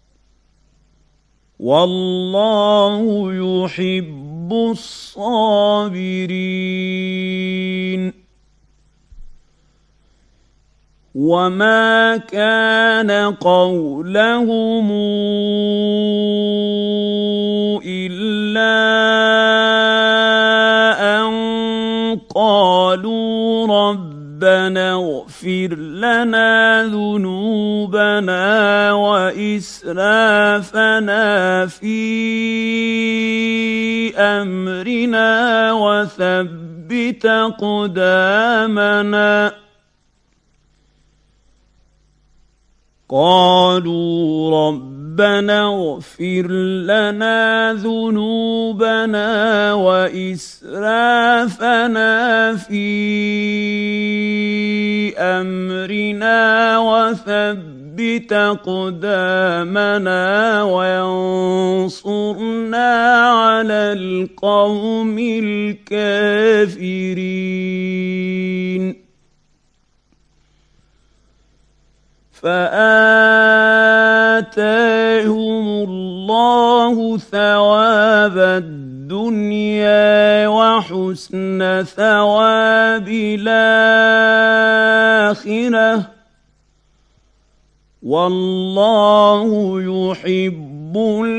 Speaker 1: والله يحب الصابرين. وما كان قولهم إلا أن قالوا ربنا اغفر لنا ذنوبنا وإسرافنا في أمرنا وثبت أقدامنا قالوا ربنا اغفر لنا ذنوبنا وإسرافنا في أمرنا وثبت أقدامنا وانصرنا على القوم الكافرين. فآتاهم الله ثواب الدنيا وحسن ثواب الآخرة والله يحب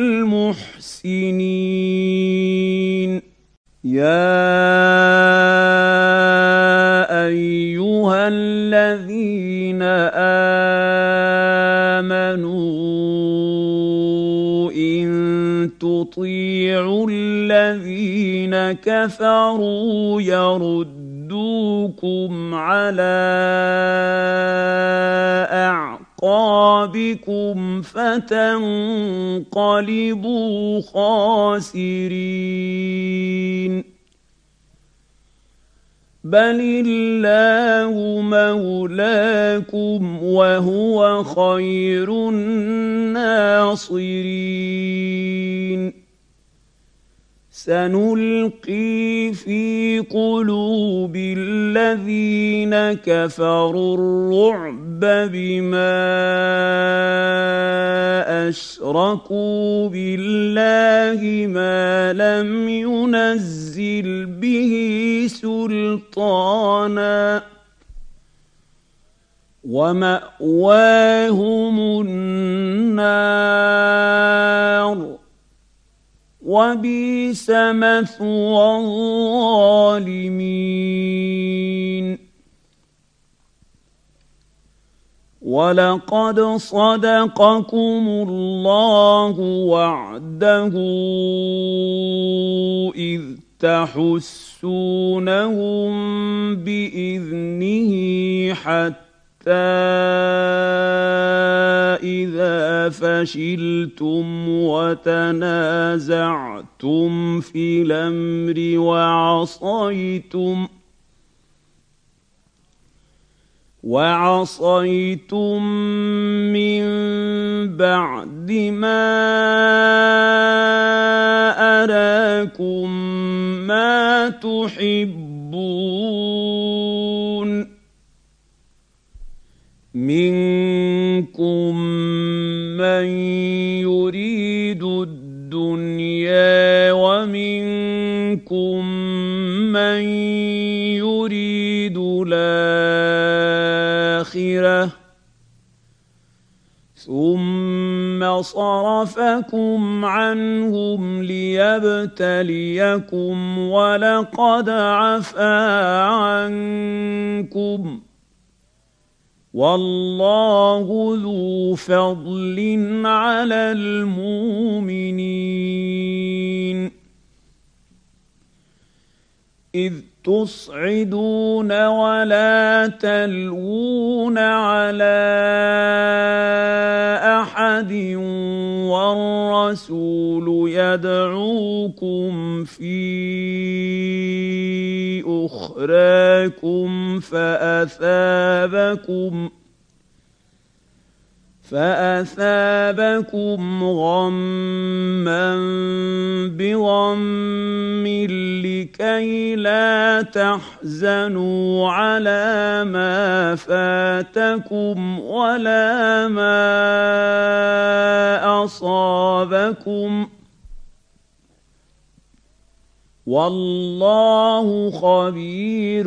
Speaker 1: المحسنين. يا أيها الذين آمنوا إن تطيعوا الذين كفروا يردوكم على أعقابكم فتنقلبوا خاسرين. بل الله مولاكم وهو خير الناصرين. سنلقي في قلوب الذين كفروا الرعب بما أشركوا بالله ما لم ينزل به سلطانا ومأواهم النار وبئس مثوى الظالمين. ولقد صدقكم الله وعده إذ تحسونهم بإذنه حتى إذا فشلتم وتنازعتم في الأمر وعصيتم وعصيتم من بعد ما أراكم ما تحبون منكم من يريد الدنيا ومنكم من يريد الآخرة ثم فصرفكم عنهم ليبتليكم ولقد عفا عنكم والله ذو فضل على المؤمنين إذ تصعدون ولا تلوون على أحد والرسول يدعوكم في أخراكم فأثابكم فأثابكم غمًّا بغم لكي لا تحزنوا على ما فاتكم ولا ما أصابكم والله خبير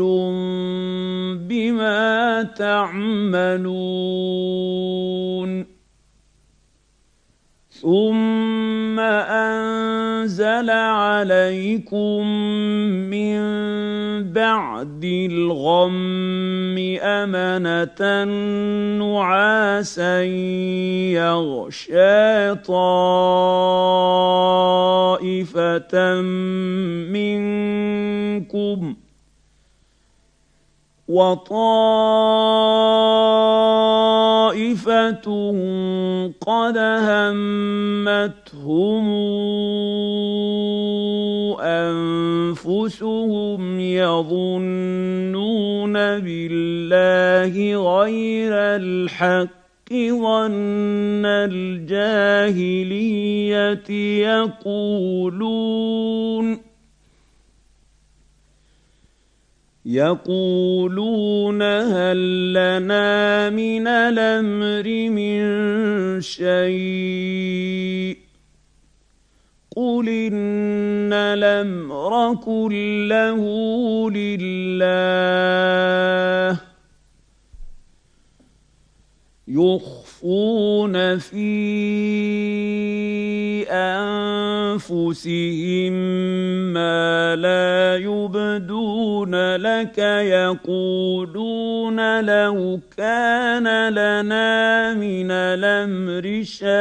Speaker 1: بما تعملون ثم أنزل عليكم من بعد الغم أمنة نعاسا يغشى طائفة منكم وطائفة قد همتهم أنفسهم يظنون بالله غير الحق ظن الجاهلية يقولون يقولون هل لنا من الأمر من شيء قل إن الأمر كله لله يخفون في أنفسهم ما لا يبدون لك يقولون لو كان لنا من الأمر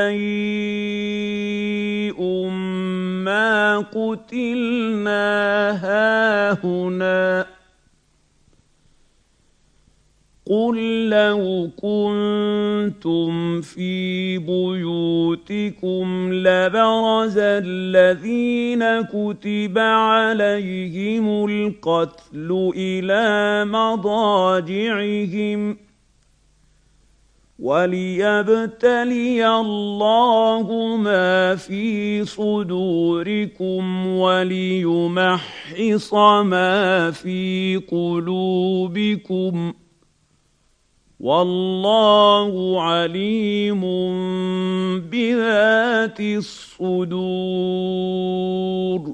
Speaker 1: شيء ما قتلنا هاهنا قل لو كنتم في بيوتكم لبرز الذين كتب عليهم القتل إلى مضاجعهم وليبتلي الله ما في صدوركم وليمحص ما في قلوبكم والله عليم بذات الصدور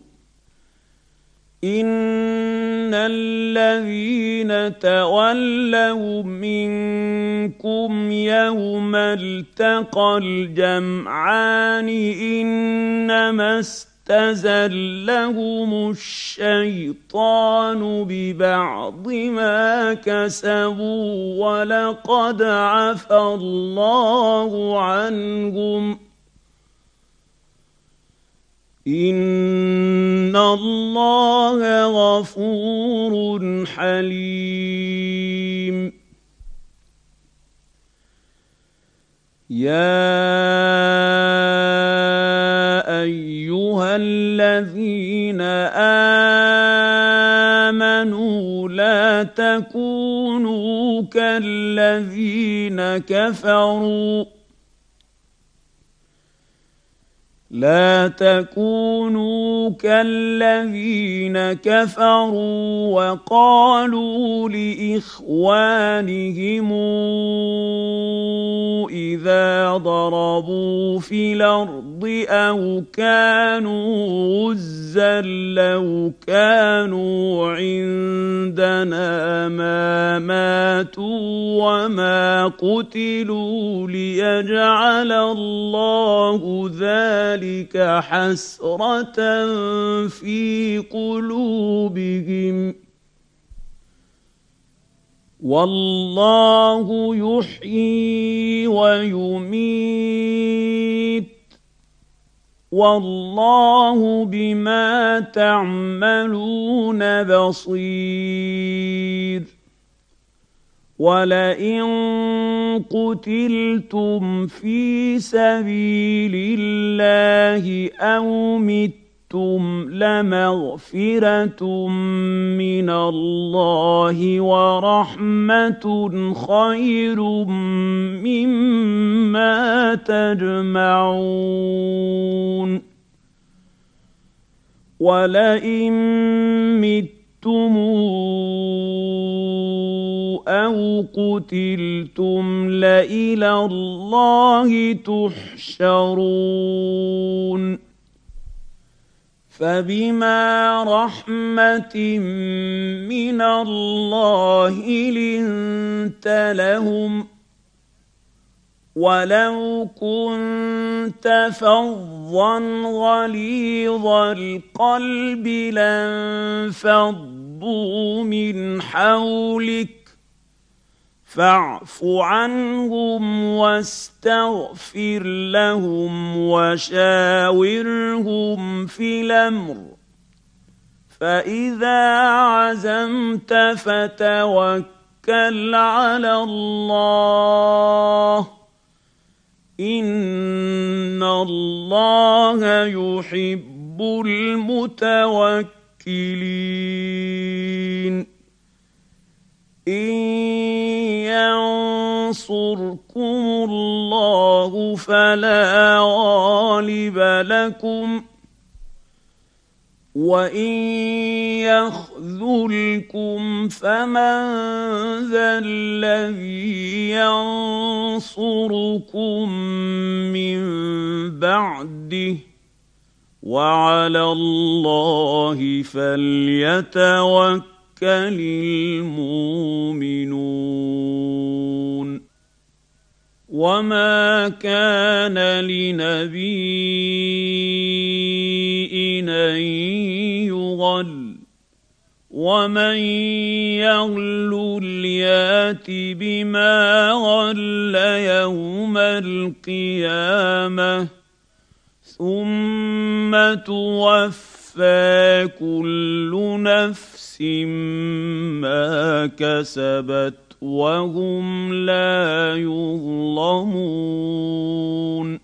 Speaker 1: إن الذين تولوا منكم يوم التقى الجمعان إنما استزلهم الشيطان ببعض ما كسبوا ولقد عفى الله عنهم إن الله غفور حليم يا أيها الذين آمنوا لا تكونوا كالذين كفروا لا تكونوا كالذين كفروا وقالوا لإخوانهم إذا ضربوا في الأرض أو كانوا غزا لو كانوا عندنا ما ماتوا وما قتلوا ليجعل الله ذلك حسرة في قلوبهم والله يحيي ويميت والله بما تعملون بصير ولئن قتلتم في سبيل الله أو متم لمغفرة من الله ورحمة خير مما تجمعون ولئن متم أو قتلتم لإلى الله تحشرون فبما رحمة من الله لنت لهم ولو كنت فظا غليظ القلب لانفضوا من حولك فاعف عنهم واستغفر لهم وشاورهم في الأمر فإذا عزمت فتوكل على الله إن الله يحب المتوكلين إن ينصركم الله فلا غالب لكم وإن يخذلكم فمن ذا الذي ينصركم من بعده وعلى الله فليتوكل المؤمنون وما كان لنبي أن يغل ومن يغل يات بما غل يوم القيامة ثم توفى كل نفس ما كسبت وهم لا يظلمون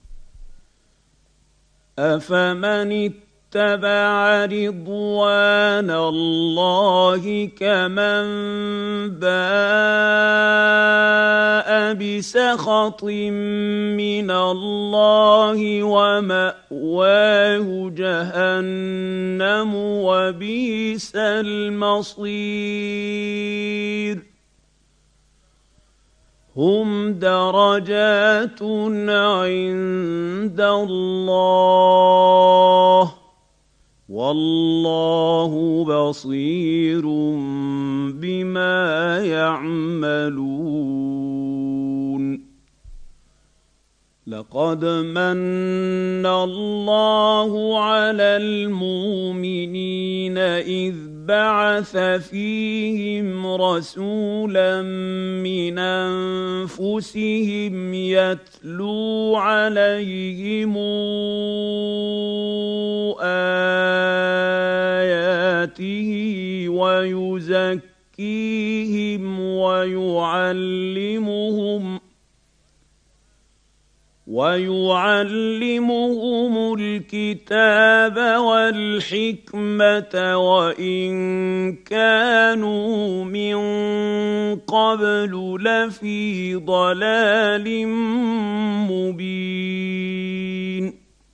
Speaker 1: أفمن اتبع رضوان الله كمن باء بسخط من الله ومأواه جهنم وبئس المصير هم درجات عند الله والله بصير بما يعملون لقد من الله على المؤمنين إذ بعث فيهم رسولا من أنفسهم يتلو عليهم آياته ويزكيهم ويعلمهم ويعلمهم الكتاب والحكمة وإن كانوا من قبل لفي ضلال مبين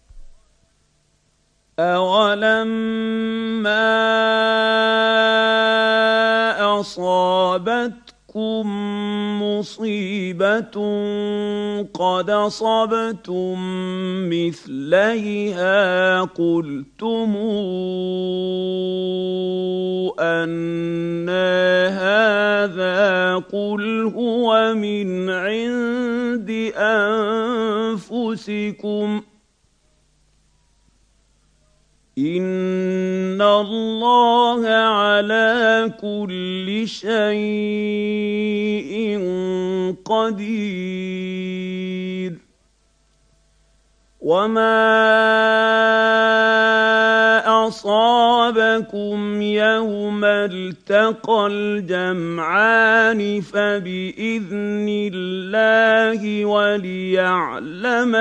Speaker 1: أولما أصابتكم مُصِيبَةٌ قَدْ أَصَبْتُم مِّثْلَيْهَا قُلْتُمْ أَنَّىٰ هَٰذَا قُلْ هُوَ مِنْ عِندِ أَنفُسِكُمْ ۗ إِنَّ اللَّهَ عَلَىٰ كُلِّ شَيْءٍ قَدِيرٌ وَمَا أَصَابَكُمْ يَوْمَ الْتَقَى الْجَمْعَانِ فَبِإِذْنِ اللَّهِ وَلِيَعْلَمَ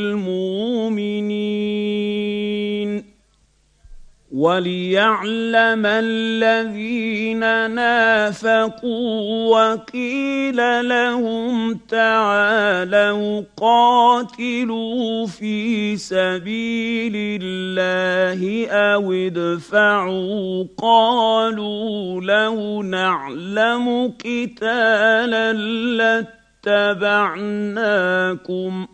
Speaker 1: الْمُؤْمِنِينَ وَلِيَعْلَمَ الَّذِينَ نَافَقُوا وَقِيلَ لَهُمْ تَعَالَوْا قَاتِلُوا فِي سَبِيلِ اللَّهِ أَوِ ادْفَعُوا ۖ قَالُوا لَوْ نَعْلَمُ قِتَالًا لَّاتَّبَعْنَاكُمْ ۗ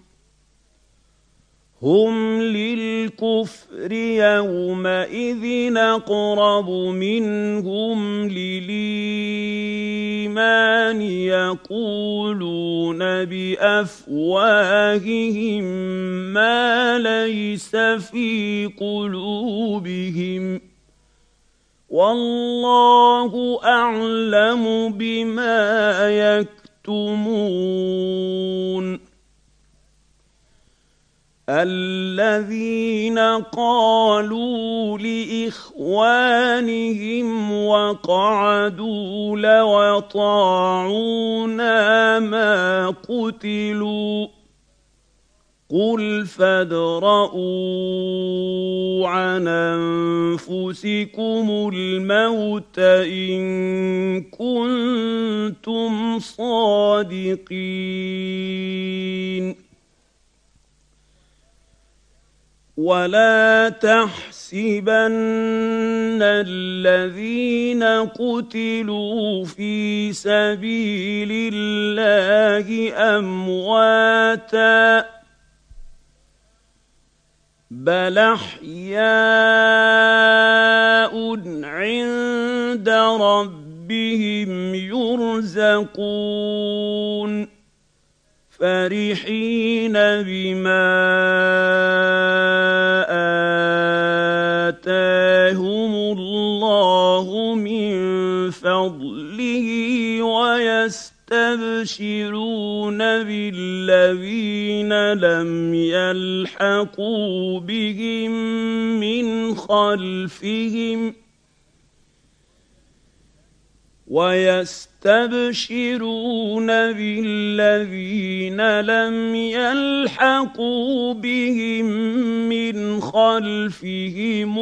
Speaker 1: هُمْ لِلْكُفْرِ يَوْمَئِذٍ أَقْرَبُ مِنْهُمْ لِلْإِيمَانِ يَقُولُونَ بِأَفْوَاهِهِم مَّا لَيْسَ فِي قُلُوبِهِمْ ۗ وَاللَّهُ أَعْلَمُ بِمَا يَكْتُمُونَ الَّذِينَ قَالُوا لِإِخْوَانِهِمْ وَقَعَدُوا لَوْ أَطَاعُونَا مَا قُتِلُوا ۗ قُلْ فَادْرَءُوا عَنْ أَنفُسِكُمُ الْمَوْتَ إِن كُنتُمْ صَادِقِينَ وَلَا تَحْسَبَنَّ الَّذِينَ قُتِلُوا فِي سَبِيلِ اللَّهِ أَمْوَاتًا ۚ بَلْ أَحْيَاءٌ عِندَ رَبِّهِمْ يُرْزَقُونَ فَرِحِينَ بِمَا آتَاهُمُ اللَّهُ مِن فَضْلِهِ وَيَسْتَبْشِرُونَ بِالَّذِينَ لَمْ يَلْحَقُوا بِهِم مِّنْ خَلْفِهِمْ وَيَسْتَبْشِرُونَ بِالَّذِينَ لَمْ يَلْحَقُوا بِهِم مِّنْ خَلْفِهِمْ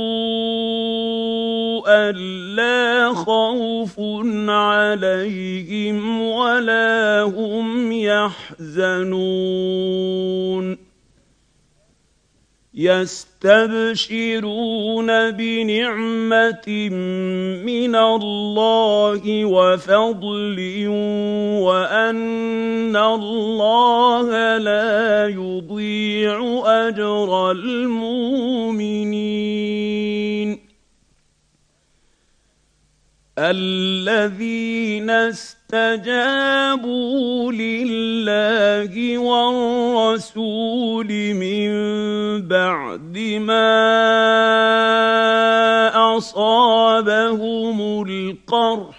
Speaker 1: أَلَّا خَوْفٌ عَلَيْهِمْ وَلَا هُمْ يَحْزَنُونَ يَسْتَبْشِرُونَ بِنِعْمَةٍ مِّنَ اللَّهِ وَفَضْلٍ وَأَنَّ اللَّهَ لَا يُضِيعُ أَجْرَ الْمُؤْمِنِينَ الَّذِينَ اسْتَجَابُوا لِلَّهِ وَالرَّسُولِ مِن بَعْدِ مَا أَصَابَهُمُ الْقَرْحُ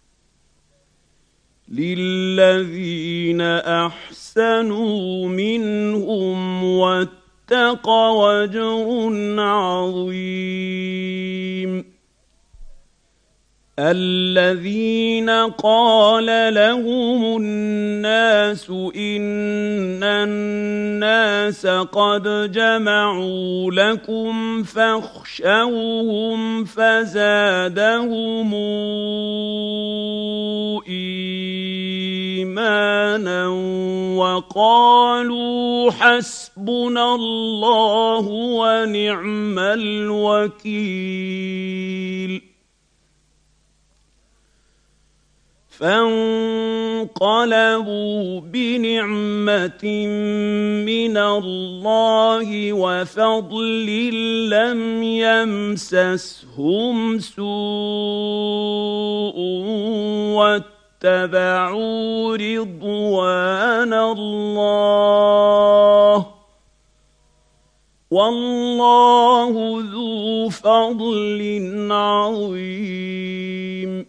Speaker 1: لِلَّذِينَ أَحْسَنُوا مِنْهُمْ وَاتَّقَوْا أَجْرٌ عَظِيمٌ الَّذِينَ قَالَ لَهُمُ النَّاسُ إِنَّ النَّاسَ قَدْ جَمَعُوا لَكُمْ فَاخْشَوْهُمْ فَزَادَهُمْ إِيمَانًا وَقَالُوا حَسْبُنَا اللَّهُ وَنِعْمَ الْوَكِيلُ فَانقَلَبُوا فانقلبوا بنعمة من الله وفضل لم يمسسهم سوء واتبعوا رضوان الله والله ذو فضل عظيم.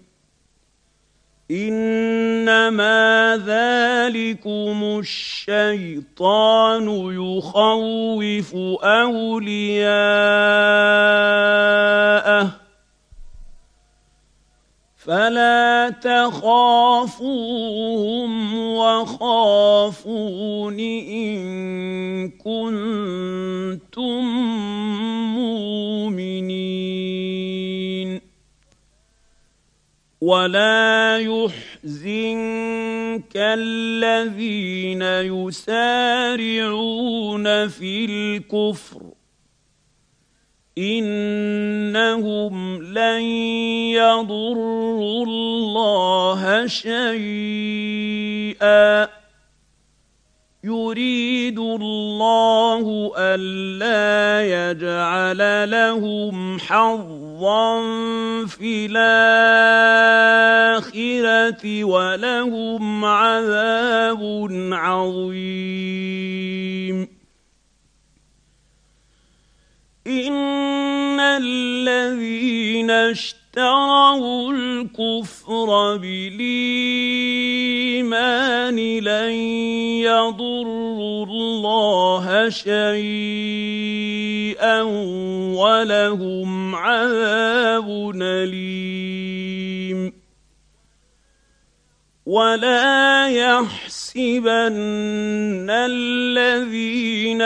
Speaker 1: إنما ذلكم الشيطان يخوف أولياءه فلا تخافوهم وخافون إن كنتم مؤمنين. ولا يحزنك الذين يسارعون في الكفر إنهم لن يضروا الله شيئا يريد الله ألا يجعل لهم حظا في الآخرة ولهم عذاب عظيم. إن الذين اشتروا الكفر بالإيمان لن يضروا الله شيئا ولهم عذاب أليم. ولا يحسبن الذين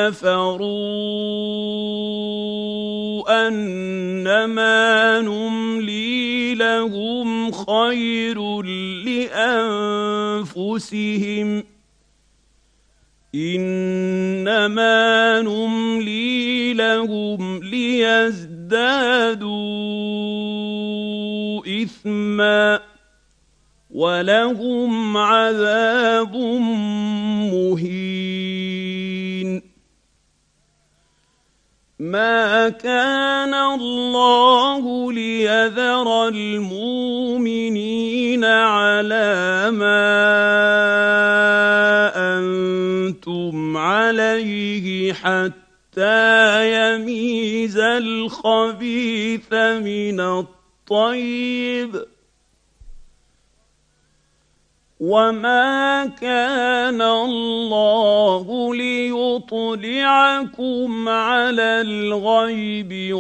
Speaker 1: كفروا أنما نملي لهم خير لأنفسهم إنما نملي لهم ليزدادوا إثما ولهم عذاب مهين. ما كان الله ليذر المؤمنين على ما أنتم عليه حتى يميز الخبيث من الطيب وما كان الله ليطلعكم على الغيب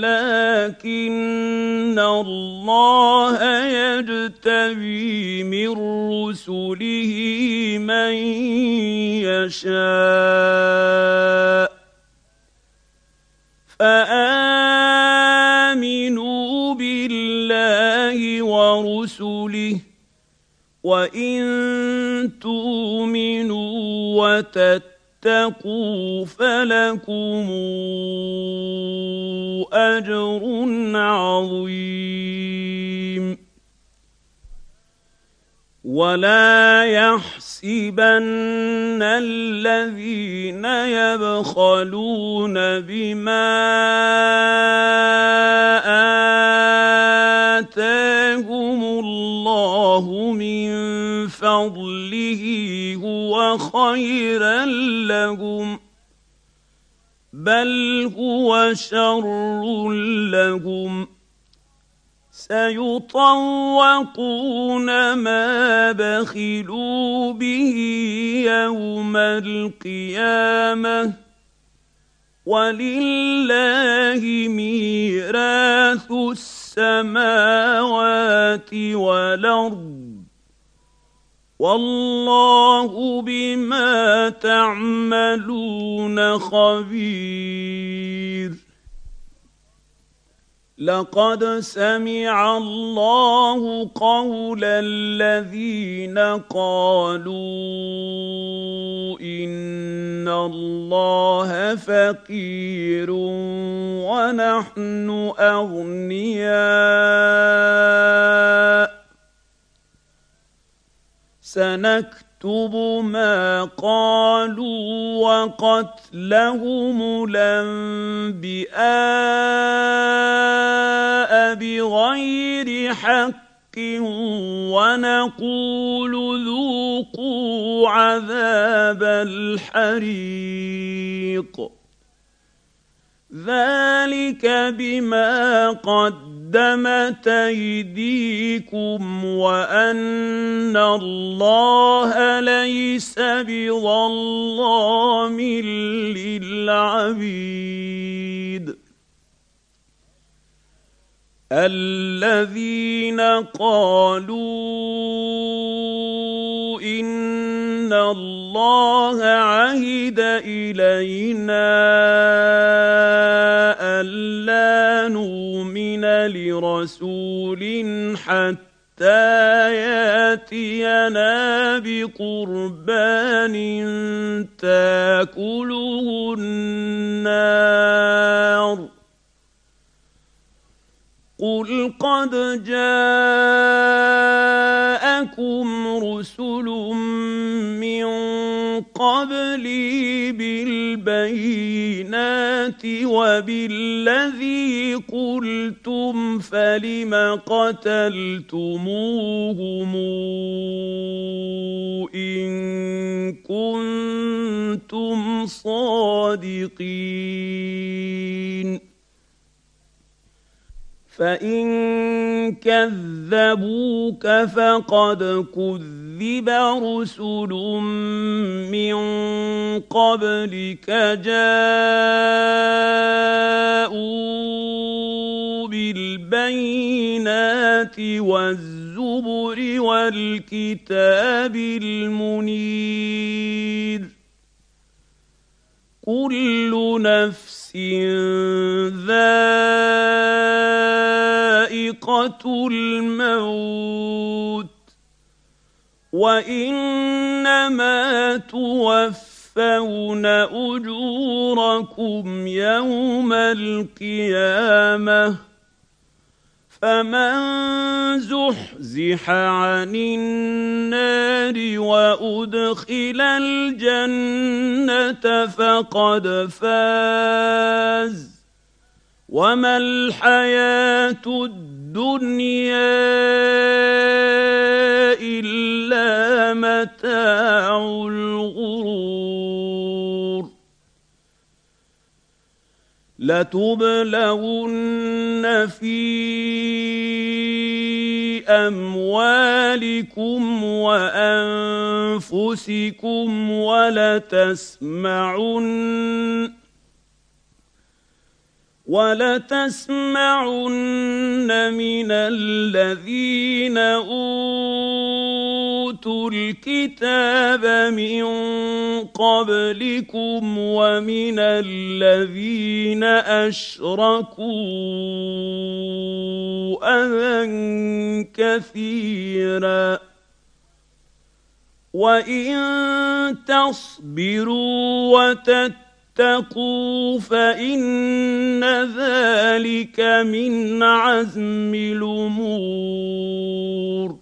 Speaker 1: ولكن الله يجتبي من رسله من يشاء فآمنوا بالله ورسله وإن تؤمنوا وتتقوا فلكم أجر عظيم. ولا يحسبن الذين يبخلون بما آتاهم الله من فضله هو خيرا لهم بل هو شر لهم سيطوقون ما بخلوا به يوم القيامة ولله ميراث السماوات والأرض والله بما تعملون خبير. لقد سمع الله قول الذين قالوا إن الله فقير ونحن أغنياء سنكتب ما قالوا وقتلهم الأنبياء بغير حق ونقول ذوقوا عذاب الحريق ذلك بما قدمت أيديكم وأن الله ليس بظلام للعبيد الذين قالوا إن الله عهد إلينا ألا نؤمن لرسول حتى يأتينا بقربان تأكله النار قل قد جاءكم رسل من قبلي بالبينات وبالذي قلتم فلم قتلتموهم إن كنتم صادقين فإن كذبوك فقد كذب رسل من قبلك جاءوا بالبينات والزبر والكتاب المنير كل نفس ذائقة الموت وإنما توفون أجوركم يوم القيامة فمن زحزح عن النار وأدخل الجنة فقد فاز وما الحياة الدنيا إلا متاع الغرور لتبلون في أموالكم وأنفسكم ولتسمعن ولتسمعن من الذين أوتوا الكتاب من قبلكم ومن الذين أشركوا أذى كثيرا وإن تصبروا وتتقوا اتقوا فإن ذلك من عزم الأمور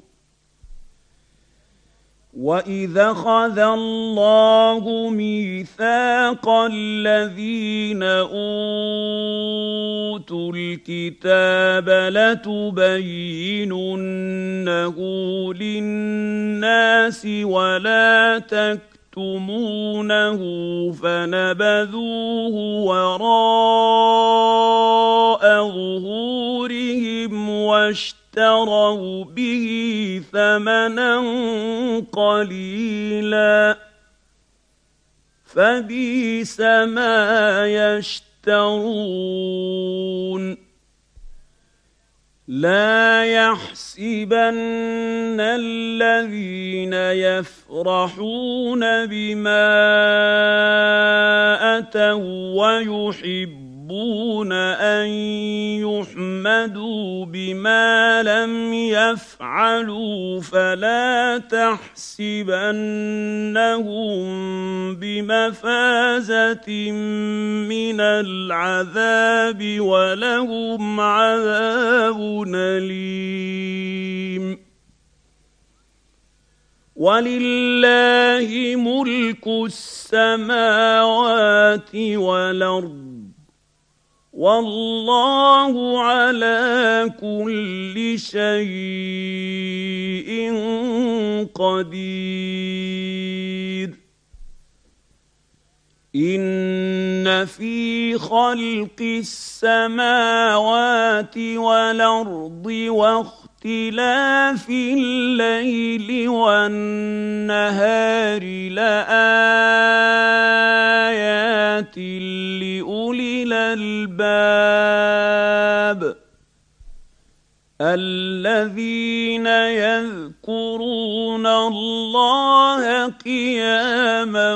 Speaker 1: وإذا أخذ الله ميثاق الذين أوتوا الكتاب لتبيننه للناس ولا تكتمونه تكتمونه فنبذوه وراء ظهورهم واشتروا به ثمنا قليلا فبئس ما يشترون لا يحسبن الذين يفرحون بما أتوا ويحبون أن يحمدوا بما لم يفعلوا فلا تحسبنهم بمفازة من العذاب ولهم عذاب أليم ولله ملك السماوات والأرض والله على كل شيء قدير إن في خلق السماوات والأرض واختلاف الليل والنهار لآيات لأولي الألباب الذين يذكرون الله قياما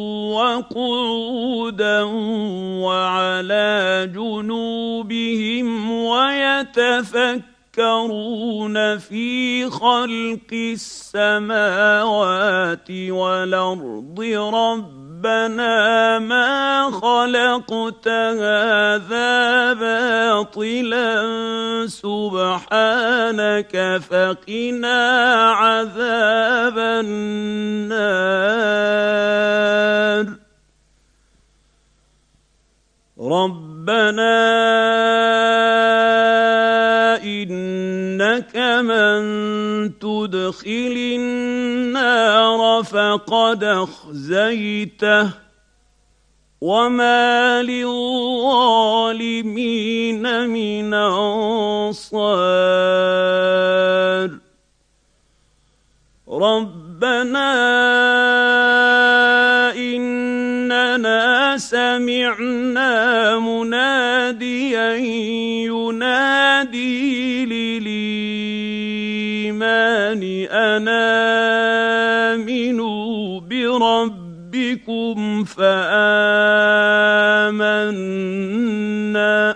Speaker 1: وقعودا وعلى جنوبهم ويتفكرون في خلق السماوات والأرض ربنا ما خلقت هذا باطلا سبحانك فقنا عذاب النار ربنا إنك من تدخل النار فقد أخزيته وما للظالمين من أنصار ربنا إننا سمعنا مناديا ينادي للإيمان أن آمنوا بربكم فآمنا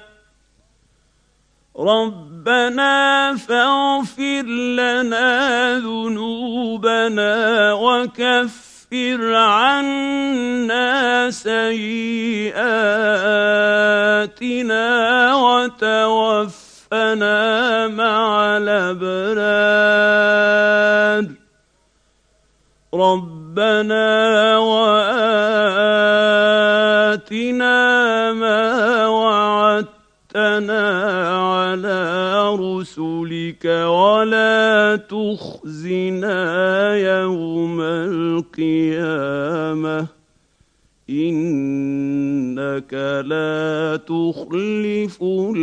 Speaker 1: ربنا فاغفر لنا ذنوبنا وكفر عنا سيئاتنا وتوفنا مع الأبرار ربنا وآتنا ما وعدتنا على رسلك ولا تخزنا يوم القيامة إنك لا تخلف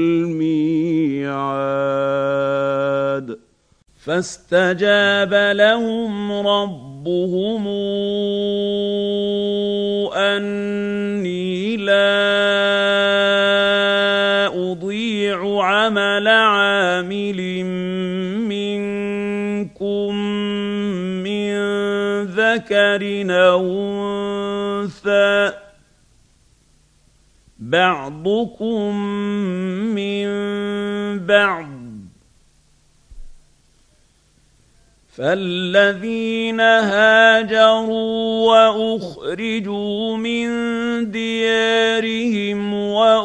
Speaker 1: الميعاد فاستجاب لهم ربهم أني لا أضيع عمل عامل منكم من ذكر أو أنثى بعضكم من بعض فالذين هاجروا وأخرجوا من ديارهم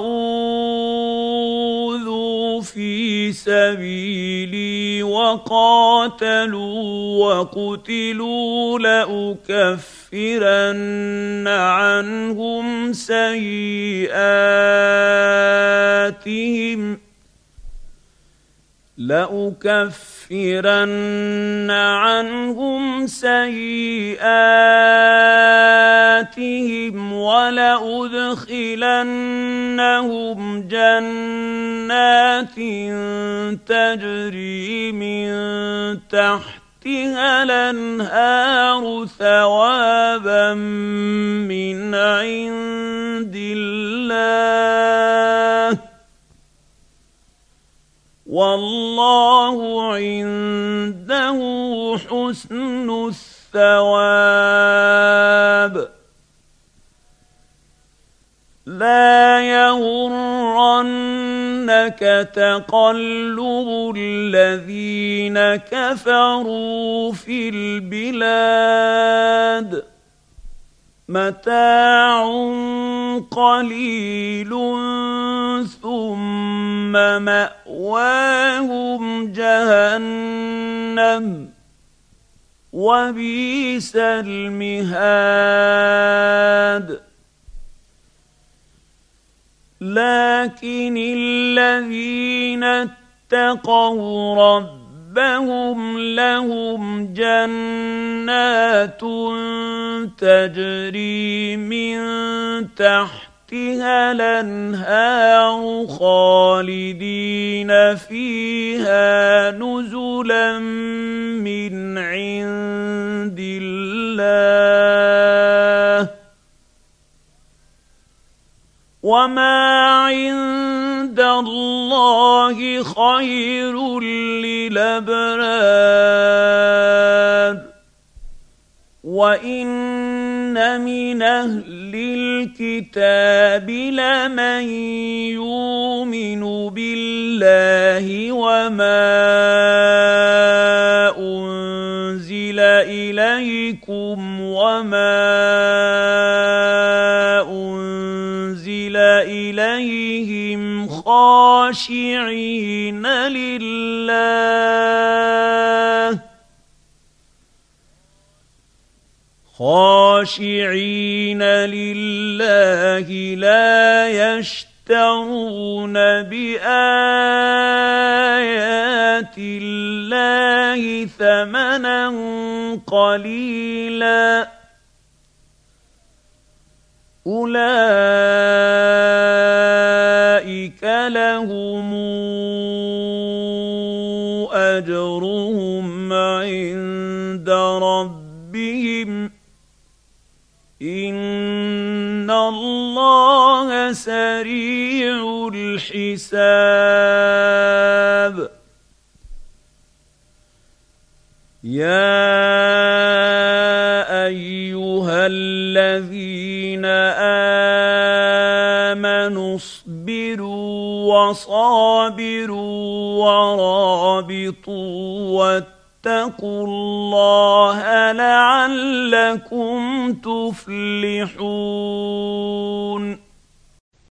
Speaker 1: وأوذوا في سبيلي وقاتلوا وقتلوا لأكفرن عنهم سيئاتهم لأكفرن عنهم سيئاتهم ولأدخلنهم جنات تجري من تحتها الأنهار ثوابا من عند الله والله عنده حسن الثواب لا يغرنك تقلب الذين كفروا في البلاد متاع قليل ثم مأواهم جهنم وبئس المهاد. لكن الذين اتقوا ربهم لهم جنات تجري من تحتها الأنهار خالدين فيها نزلا من عند الله. وما عند الله خير للأبرار. وإن من أهل الكتاب لمن يؤمن بالله وما أنزل إليكم وما أنزل إليهم خاشعين لله خاشعين لله لا يشترون بآيات الله ثمنا قليلا. أولئك لهم أجرهم عند ربهم إن الله سريع الحساب. يا أيها الذين آمنوا اصبروا وصابروا ورابطوا واتقوا الله لعلكم تفلحون.